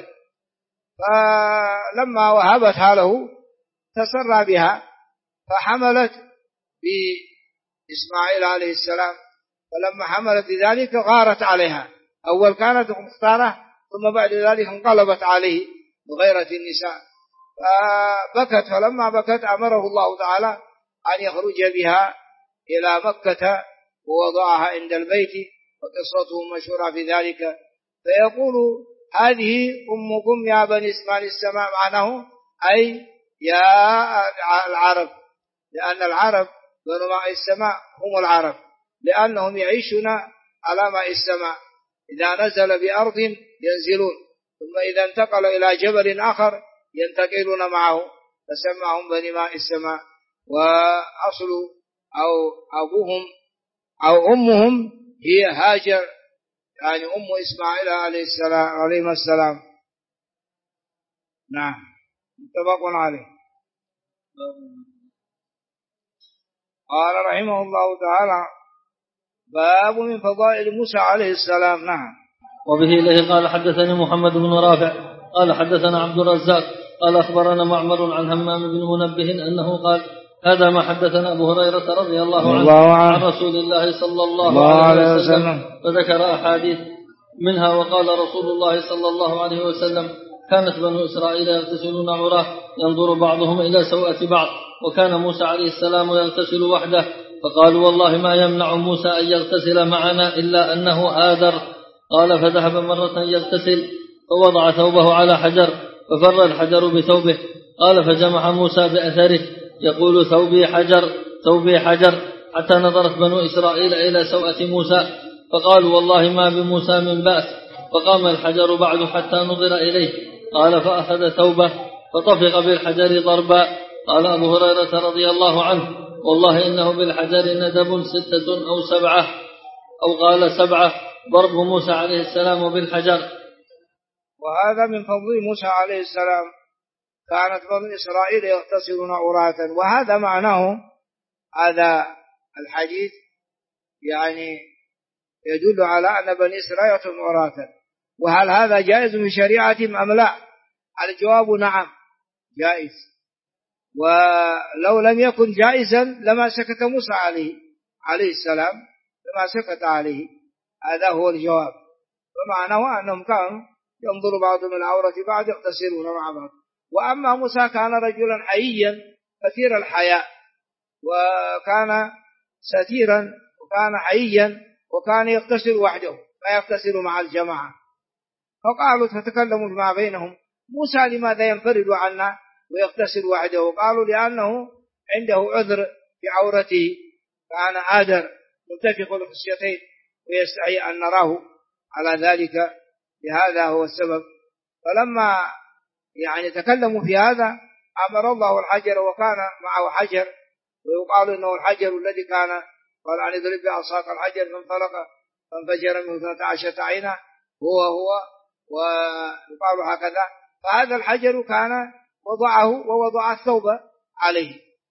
فلما وهبتها له تسرى بها فحملت بإسماعيل عليه السلام، فلما حملت بذلك غارت عليها، أول كانت مختارة ثم بعد ذلك انقلبت عليه بغيرة النساء فبكت، فلما بكت أمره الله تعالى أن يخرج بها إلى مكة ووضعها عند البيت، وقصته مشهورة في ذلك. فيقول هذه أمكم يا بني إسماعيل السماء، معناه أي يا العرب، لأن العرب بنو ماء السماء هم العرب، لأنهم يعيشون على ماء السماء، إذا نزل بأرض ينزلون، ثم إذا انتقل إلى جبل آخر ينتقلون معه، فسماهم بني ماء السماء. وأصل أو أبوهم أو أمهم هي هاجر، يعني أم إسماعيل عليه السلام. نعم، متفق عليه. قال رحمه الله تعالى باب من فضائل موسى عليه السلام. نعم. وبه إليه قال حدثني محمد بن رافع قال حدثنا عبد الرزاق قال أخبرنا معمر عن همام بن منبه أنه قال هذا ما حدثنا أبو هريرة رضي الله عنه عن رسول الله صلى الله عليه وسلم، فذكر أحاديث منها وقال رسول الله صلى الله عليه وسلم كانت بنو إسرائيل يغتسلون عراه ينظر بعضهم إلى سوءة بعض، وكان موسى عليه السلام يغتسل وحده، فقالوا والله ما يمنع موسى أن يغتسل معنا إلا أنه آذر. قال فذهب مرة يغتسل فوضع ثوبه على حجر ففر الحجر بثوبه، قال فجمح موسى بأثره يقول ثوبي حجر ثوبي حجر، حتى نظرت بنو إسرائيل إلى سوءة موسى فقالوا والله ما بموسى من بأس، فقام الحجر بعد حتى نظر إليه، قال فأخذ ثوبه فطفق بالحجر ضربا. قال أبو هريرة رضي الله عنه والله إنه بالحجر ندب 6 أو 7 أو قال 7 ضرب موسى عليه السلام بالحجر. وهذا من فضل موسى عليه السلام، كانت بنو إسرائيل يغتسلون عراة، وهذا معناه هذا الحديث يعني يدل على أن بني إسرائيل يغتسلون عراة. وهل هذا جائز في شريعتهم أم لا؟ الجواب نعم جائز، ولو لم يكن جائزا لما سكت موسى عليه السلام، لما سكت عليه. هذا هو الجواب، ومعناه أنهم كانوا ينظر بعضهم إلى عورة بعض يغتسلون مع بعض. وأما موسى كان رجلا حييا كثير الحياء، وكان ستيرا وكان حييا، وكان يغتسل وحده لا يغتسل مع الجماعة، فقالوا فتكلموا ما بينهم موسى لماذا ينفرد عنا ويغتسل وحده؟ قالوا لأنه عنده عذر في عورته، كان آدر متفق الخصيتين ويستحي أن نراه على ذلك، لهذا هو السبب. فلما يعني تكلموا في هذا أمر الله الحجر، وكان معه حجر، ويقال إنه الحجر الذي كان قال أن يضرب بعصاك الحجر فانفلق فانفجر منه 12 عينا هو ويقال هكذا. فهذا الحجر كان وضعه ووضع الثوب عليه،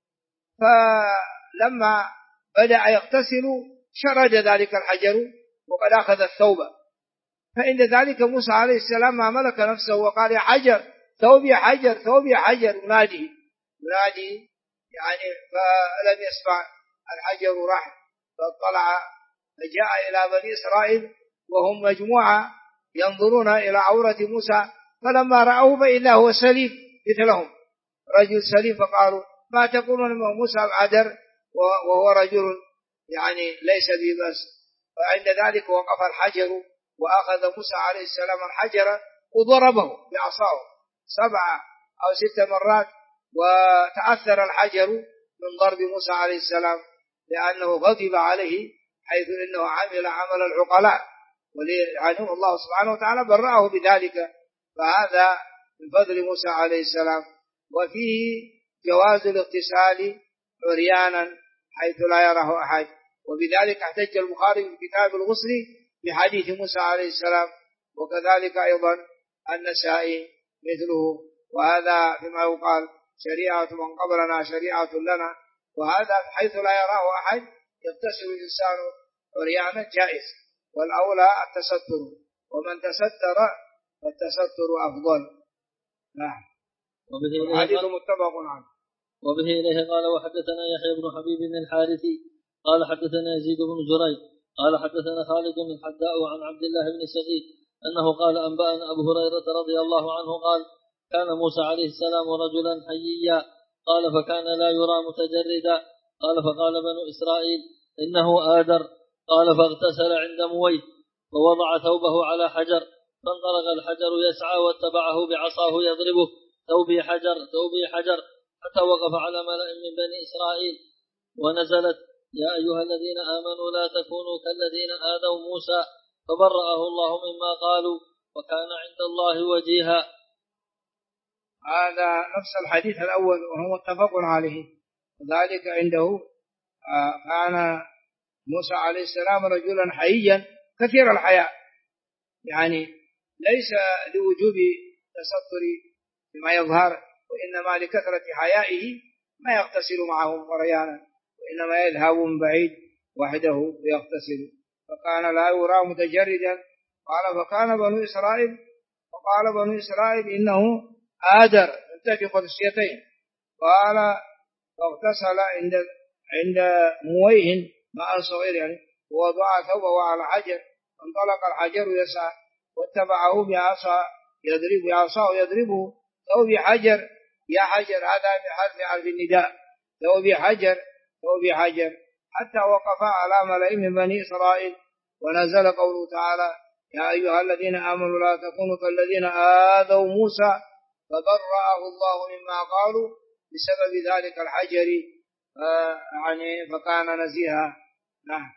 فلما بدأ يغتسل شرد ذلك الحجر وقد أخذ الثوب، فعند ذلك موسى عليه السلام ما ملك نفسه وقال يا حجر ثوبي حجر ثوبي حجر، ينادي يعني، فلم يسمع الحجر، راح فاطلع فجاء إلى بني إسرائيل وهم مجموعة ينظرون إلى عورة موسى، فلما رأوه فإذا هو سليم مثلهم، رجل سليم، فقالوا ما تقولون موسى عذر وهو رجل يعني ليس به بأس. فعند ذلك وقف الحجر وأخذ موسى عليه السلام الحجر وضربه بعصاه 7 أو 6 مرات، وتأثر الحجر من ضرب موسى عليه السلام لأنه غضب عليه، حيث إنه عمل عمل العقلاء ولعنه الله سبحانه وتعالى برأه بذلك، فهذا من فضل موسى عليه السلام. وفيه جواز الاغتسال عريانا حيث لا يراه أحد، وبذلك احتج البخاري في كتاب الغسل بحديث موسى عليه السلام، وكذلك أيضا النسائي مثله. وهذا فيما يقال شريعة من قبلنا شريعة لنا، وهذا حيث لا يراه أحد يغتسل الإنسان عريانا جائز، والأولى التستر، ومن تستر فالتستر أفضل. نعم. الحديث متفق عليه. وبه إليه قال وحدثنا يحيى بن حبيب بن الحارثي قال حدثنا يزيد بن زريع قال حدثنا خالد بن الحداء عن عبد الله بن سعيد أنه قال أنبأنا أبو هريرة رضي الله عنه قال كان موسى عليه السلام رجلا حييا قال فكان لا يرى متجردا قال فقال بنو إسرائيل إنه آدر قال فاغتسل عند مويه ووضع ثوبه على حجر فانطلق الحجر يسعى واتبعه بعصاه يضربه ثوبي حجر ثوبي حجر حتى وقف على ملأ من بني إسرائيل ونزلت يا أيها الذين آمنوا لا تكونوا كالذين آذوا موسى فبرأه الله مما قالوا وكان عند الله وجيها. هذا نفس الحديث الأول وهو متفق عليه، وذلك عنده كان موسى عليه السلام رجلا حييا كثير الحياء، يعني ليس لوجوب تستر بما يظهر، وإنما لكثرة حيائه ما يغتسل معهم عريانا، وإنما يذهب من بعيد وحده ويغتسل، فكان لا يرى متجردا. قال فكان بنو إسرائيل، وقال بنو إسرائيل إنه آدر انتفق قدسيتين، قال فاغتسل عند مويه ماء صغير يعني، ووضع ثوبه على حجر فانطلق الحجر يسعى واتبعه بعصاه يضربه ثوبي حجر يا حجر، هذا بحرف النداء ثوبي حجر ثوبي حجر حتى وقف على ملأ من بني إسرائيل ونزل قوله تعالى يا أيها الذين آمنوا لا تكونوا كالذين آذوا موسى فبرأه الله مما قالوا بسبب ذلك الحجر يعني فكان نزيها. نعم.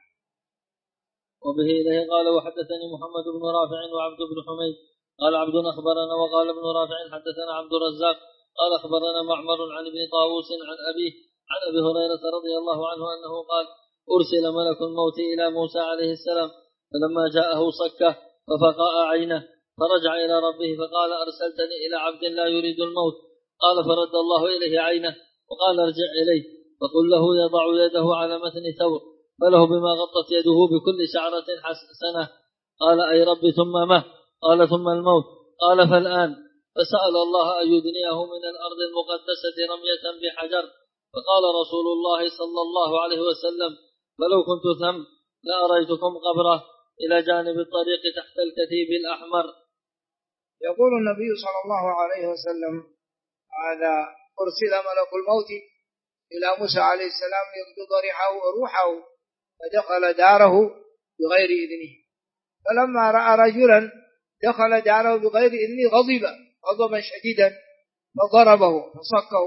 وبه إليه قال وحدثني محمد بن رافع وعبد بن حميد قال عبد أخبرنا وقال ابن رافع حدثنا عبد الرزاق قال أخبرنا معمر عن ابن طاووس عن أبيه عن أبي هريرة رضي الله عنه أنه قال أرسل ملك الموت إلى موسى عليه السلام فلما جاءه صكه ففقأ عينه فرجع إلى ربه فقال أرسلتني إلى عبد لا يريد الموت قال فرد الله إليه عينه وقال ارجع إليه فقل له يضع يده على متن ثور فله بما غطت يده بكل شعرة حسنة قال أي رب ثم ما قال ثم الموت قال فالآن فسأل الله أن يدنيه من الأرض المقدسة رمية بحجر فقال رسول الله صلى الله عليه وسلم فلو كنت ثم لأريتكم قبره إلى جانب الطريق تحت الكثيب الأحمر. يقول النبي صلى الله عليه وسلم هذا أرسل ملك الموت إلى موسى عليه السلام يقبض روحه فدخل داره بغير إذنه، فلما رأى رجلا دخل داره بغير إذنه غضب غضبا شديدا فضربه فصكه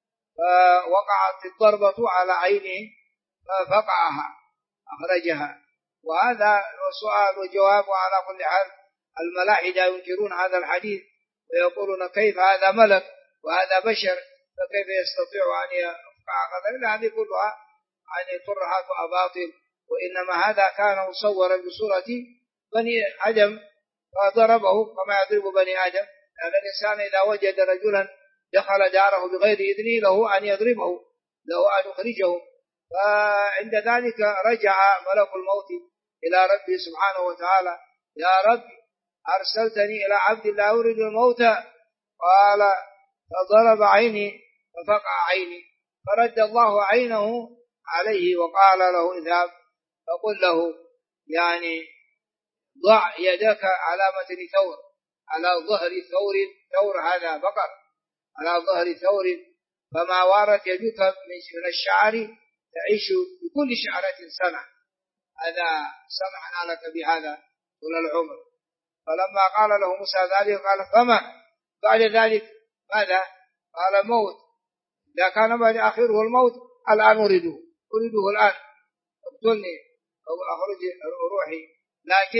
فوقعت الضربة على عينه ففقعها أخرجها. وهذا سؤال وجواب، وعلى كل حال الملاحدة ينكرون هذا الحديث ويقولون كيف هذا ملك وهذا بشر فكيف يستطيع أن يفقع هذا؟ هذه كلها يعني طرحات وأباطل، وإنما هذا كان مصورا بصورة بني آدم فضربه كما يضرب بني آدم، لأن الإنسان إذا وجد رجلا دخل داره بغير إذنه له أن يضربه له أن يخرجه. فعند ذلك رجع ملك الموت إلى ربه سبحانه وتعالى يا رب أرسلتني إلى عبد لا يريد الموت قال فضرب عيني ففقع عيني فرد الله عينه عليه وقال له اذهب فقل له يعني ضع يدك على متن ثور على ظهر ثور هذا بقر على ظهر ثور فما وارت يدك من الشعر تعيش بكل شعرة سنة، هذا سمحنا لك بهذا طول العمر. فلما قال له موسى ذلك قال فما بعد ذلك ماذا؟ قال موت، إذا كان بعد آخره الموت الآن أريده الآن اقتلني أو أخرج روحي، لكن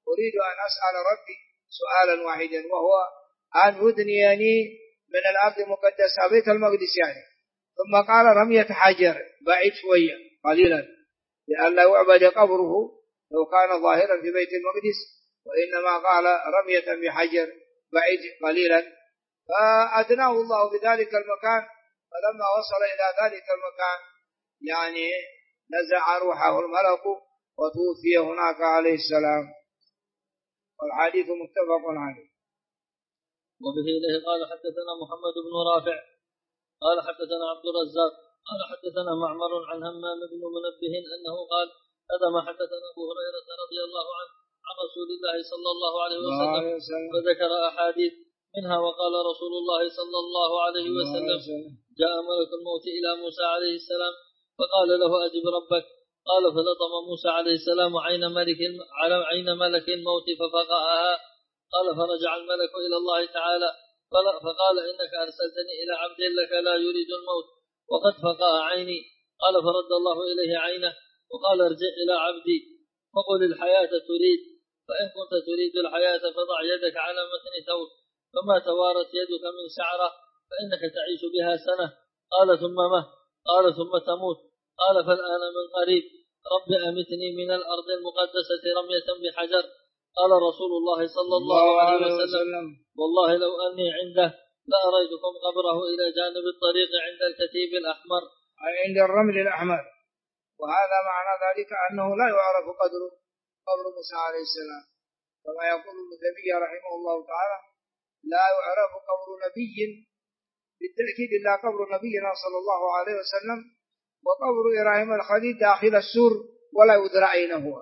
أريد أن أسأل ربي سؤالا واحدا، وهو أن يدنيني من الأرض المقدسة بيت المقدس يعني. ثم قال رمية حجر بعيد شوية قليلا لئلا يعبد قبره لو كان ظاهرا في بيت المقدس، وإنما قال رمية بحجر بعيد قليلا، فأدناه الله بذلك المكان. فلما وصل إلى ذلك المكان يعني نزع روحه الملك وتوفي هناك عليه السلام. والحديث متفق عليه. وبه إليه قال حدثنا محمد بن رافع قال حدثنا عبد الرزاق قال حدثنا معمر عن همام بن منبه أنه قال هذا ما حدثنا أبو هريرة رضي الله عنه عن رسول الله صلى الله عليه وسلم، وذكر أحاديث منها وقال رسول الله صلى الله عليه وسلم جاء ملك الموت إلى موسى عليه السلام فقال له أجب ربك، قال فلطم موسى عليه السلام عين ملك الموت ففقأها، قال فرجع الملك إلى الله تعالى فقال إنك أرسلتني إلى عبد لك لا يريد الموت وقد فقأ عيني، قال فرد الله إليه عينه وقال ارجع إلى عبدي فقل الحياة تريد، فإن كنت تريد الحياة فضع يدك على متن ثوب، فما توارت يدك من شعره فإنك تعيش بها سنة، قال ثم مه، قال ثم تموت، قال فالآن من قريب رب أمتني من الأرض المقدسة رمية بحجر، قال رسول الله صلى الله عليه وسلم والله لو أني عنده لأريتكم قبره إلى جانب الطريق عند الكتيب الأحمر، أي عند الرمل الأحمر. وهذا معنى ذلك أنه لا يعرف قبر موسى عليه السلام، كما يقول ابن تيمية رحمه الله تعالى لا يعرف قبر نبي بالتأكيد إلا قبر نبينا صلى الله عليه وسلم، وقبر إبراهيم الخليل داخل السور ولا يدرى أين هو.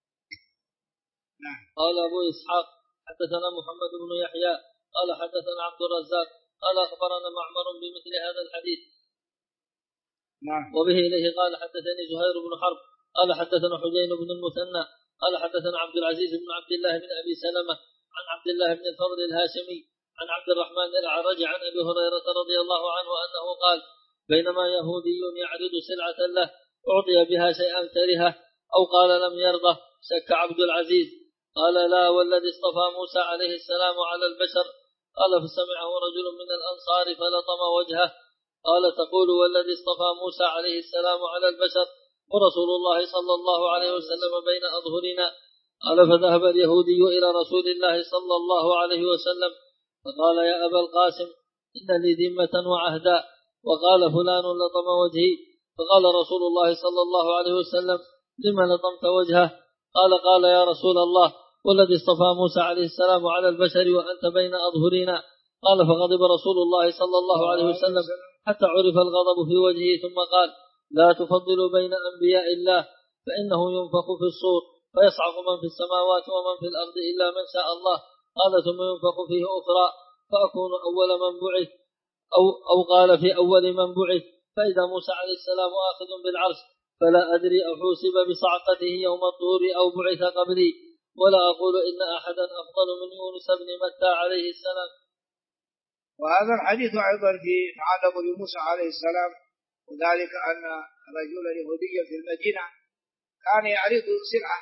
نعم. قال أبو إسحاق حدثنا محمد بن يحيى قال حدثنا عبد الرزاق قال أخبرنا معمر بمثل هذا الحديث. نعم. وبه إليه قال حدثني زهير بن حرب قال حدثنا حجين بن المثنى قال حدثنا عبد العزيز بن عبد الله بن أبي سلمة عن عبد الله بن الفضل الهاشمي عن عبد الرحمن الأعرج عن أبي هريرة رضي الله عنه أنه قال بينما يهودي يعرض سلعة له أعطي بها شيئا كرهه أو قال لم يرضه شك عبد العزيز، قال لا والذي اصطفى موسى عليه السلام على البشر، قال فسمعه رجل من الأنصار فلطم وجهه، قال تقول والذي اصطفى موسى عليه السلام على البشر ورسول الله صلى الله عليه وسلم بين أظهرنا، قال فذهب اليهودي إلى رسول الله صلى الله عليه وسلم فقال يا أبا القاسم إن لي ذمة وعهدا، وقال فلان لطم وجهي، فقال رسول الله صلى الله عليه وسلم لما لطمت وجهه، قال يا رسول الله والذي اصطفى موسى عليه السلام على البشر وأنت بين أظهرنا، قال فغضب رسول الله صلى الله عليه وسلم حتى عرف الغضب في وجهه ثم قال لا تفضلوا بين أنبياء الله فإنه ينفخ في الصور فيصعق من في السماوات ومن في الأرض إلا من شاء الله، قال ثم ينفخ فيه أخرى فأكون أول من بعث أو قال في أول من بعث، فإذا موسى عليه السلام آخذ بالعرش فلا أدري أو حوسب بصعقته يوم الطور أو بعث قبلي، ولا أقول إن أحدا أفضل من يونس بن متى عليه السلام. وهذا الحديث أيضا في تعلق لموسى عليه السلام، وذلك أن رجلا يهوديا في المدينة كان يعرض سلعة،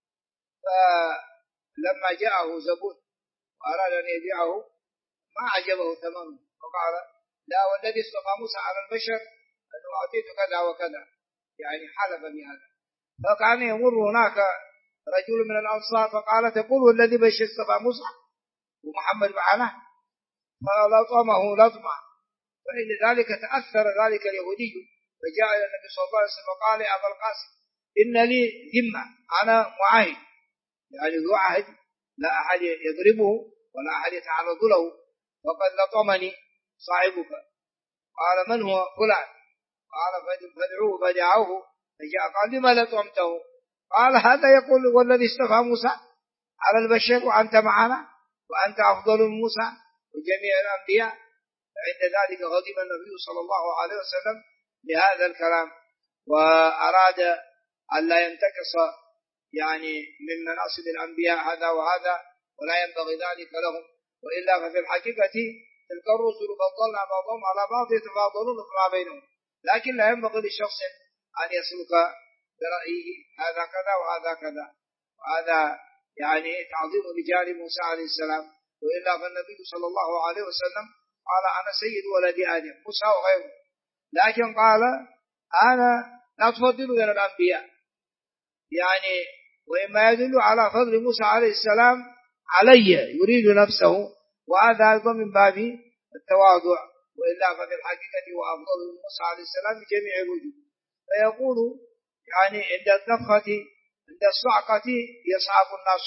فلما جاءه زبون وأراد أن يبيعه ما عجبه ثمنه، فقال لا والذي اصطفى موسى على البشر أنه أعطيت كذا وكذا، يعني حلف بهذا. فكان يمر هناك رجل من الأنصار فقال تقول والذي بشر اصطفى موسى ومحمد معنا، فلطمه لطمة، فإن ذلك تأثر ذلك اليهودي فجاء إلى النبي صلى الله عليه وسلم وقال يا أبا القاسم إن لي ذمة، أنا معاهد، يعني ذو عهد لا أحد يضربه ولا أحد يتعرض له، وقد لطمني صاحبك. قال من هو؟ فلان. قال فادعوه فدعوه فجاء قال لما لطمته؟ قال هذا يقول والذي اصطفى موسى على البشر وأنت معنا وأنت أفضل من موسى وجميع الأنبياء. فعند ذلك غضب النبي صلى الله عليه وسلم لهذا الكلام، وأراد أن لا ينتقص يعني من مناصب الأنبياء هذا وهذا، ولا ينبغي ذلك لهم، وإلا ففي الحقيقة تلك الرسل فضلنا بعضهم على بعض يتفاضلون فيما بينهم، لكن لا ينبغي للشخص أن يسلك برأيه هذا كذا وهذا كذا، وهذا يعني تعظيم رجال موسى عليه السلام، وإلا فالنبي صلى الله عليه وسلم قال أنا سيد ولد آدم موسى وغيره، لكن قال أنا لا تفضل بين الأنبياء، يعني وإما يدل على فضل موسى عليه السلام علي يريد نفسه، وهذا أيضا من باب التواضع، وإلا ففي الحقيقة هو أفضل من موسى عليه السلام بجميع الوجوه. فيقول يعني عند النفخة عند الصعقة يصعق الناس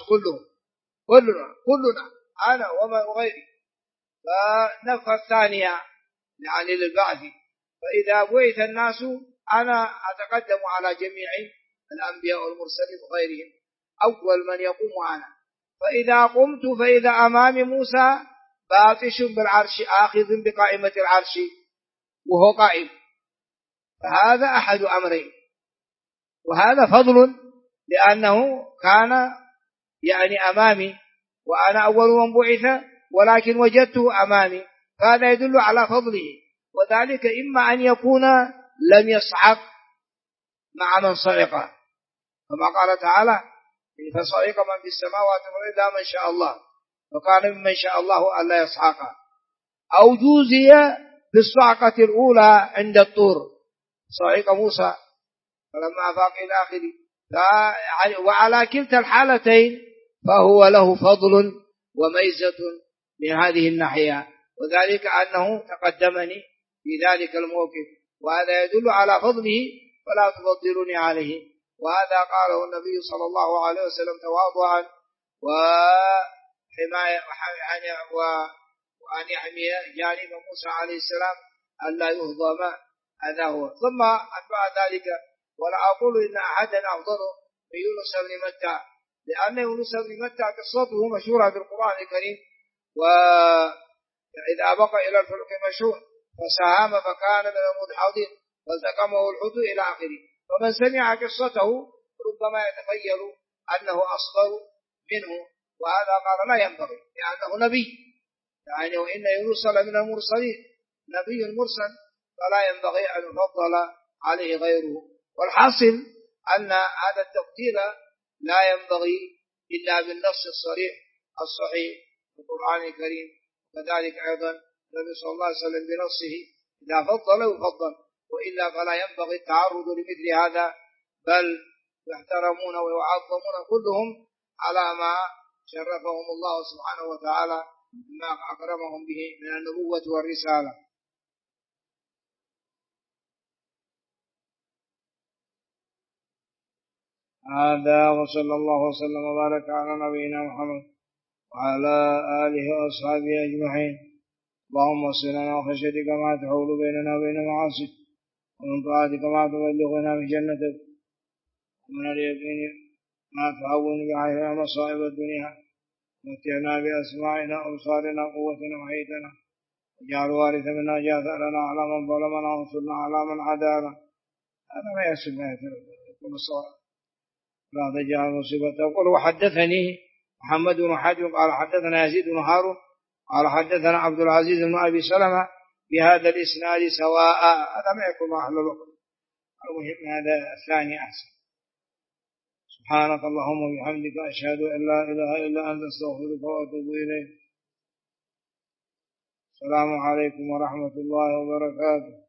كلنا أنا وغيري. فالنفخة الثانية يعني للبعث، فإذا بعث الناس أنا أتقدم على جميع الأنبياء والمرسلين وغيرهم، أول من يقوم أنا. فإذا قمت فإذا أمامي موسى باطش بالعرش آخذ بقائمة العرش وهو قائم، فهذا أحد أمرين، وهذا فضل لأنه كان يعني أمامي وأنا أول من بعث ولكن وجدته أمامي، فهذا يدل على فضله. وذلك إما أن يكون لم يصعق مع من صعقه، كما قال تعالى فصعق من في السماوات والأرض إلا من شاء الله، وكان ممن شاء الله ألا يصعق، أو جوزي بالصعقة الأولى عند الطور صعق موسى فلما أفاق إلى آخره. وعلى كلتا الحالتين فهو له فضل وميزة من هذه الناحية، وذلك أنه تقدمني في ذلك الموقف، وهذا يدل على فضله فلا تفضلني عليه. وهذا قاله النبي صلى الله عليه وسلم تواضعا وحماية وأن يحمي جانب موسى عليه السلام ألا يهضم. هذا هو. ثم أتبع ذلك ولا أقول إن أحدا أفضل من يونس بن متى، لأن يونس بن متى قصته مشهورة في القرآن الكريم، وإذا بقى إلى الفلك مشهور فساهم فكان من المدحضين فالتقمه الحوت إلى آخره. فمن سمع قصته ربما يتخيل أنه أصغر منه، وهذا قال لا ينبغي لأنه نبي، يعني وإن يونس لمن المرسلين نبي مرسل، فلا ينبغي أن يفضل عليه غيره. والحاصل أن هذا التفضيل لا ينبغي إلا بالنص الصريح الصحيح في القرآن الكريم، وكذلك أيضا النبي صلى الله عليه وسلم بنصه إذا فضل يفضل، وإلا فلا ينبغي التعرض لمثل هذا، بل يحترمون ويعظمون كلهم على ما شرفهم الله سبحانه وتعالى بما أكرمهم به من النبوة والرسالة. هذا وصلى الله وسلم وبارك على نبينا محمد وعلى آله وأصحابه أجمعين. اللهم وصلنا وخشيتك ما تحول بيننا وبين معاصيك، ومن طاعتك ما تبلغنا من جنتك، ومن اليقين ما تهون بعيننا مصائب الدنيا، ومتعنا بأسماعنا وأبصارنا وقوتنا وحيتنا، واجعل وارث منا جاثرنا على من ظلمنا وانصرنا على من عادانا. هذا ما يسمى يكون الصواب، لا تجعل مصيبته. قل وحدثني محمد بن حاتم قال حدثنا يزيد بن هارون قال حدثنا عبد العزيز بن أبي سلمة بهذا الإسناد سواء. هذا ما يكون مع أهل الوقت، المهم هذا الثاني أحسن. سبحانك اللهم وبحمدك أشهد أن لا إله إلا أنت أستغفرك وأتوب إليك. السلام عليكم ورحمة الله وبركاته.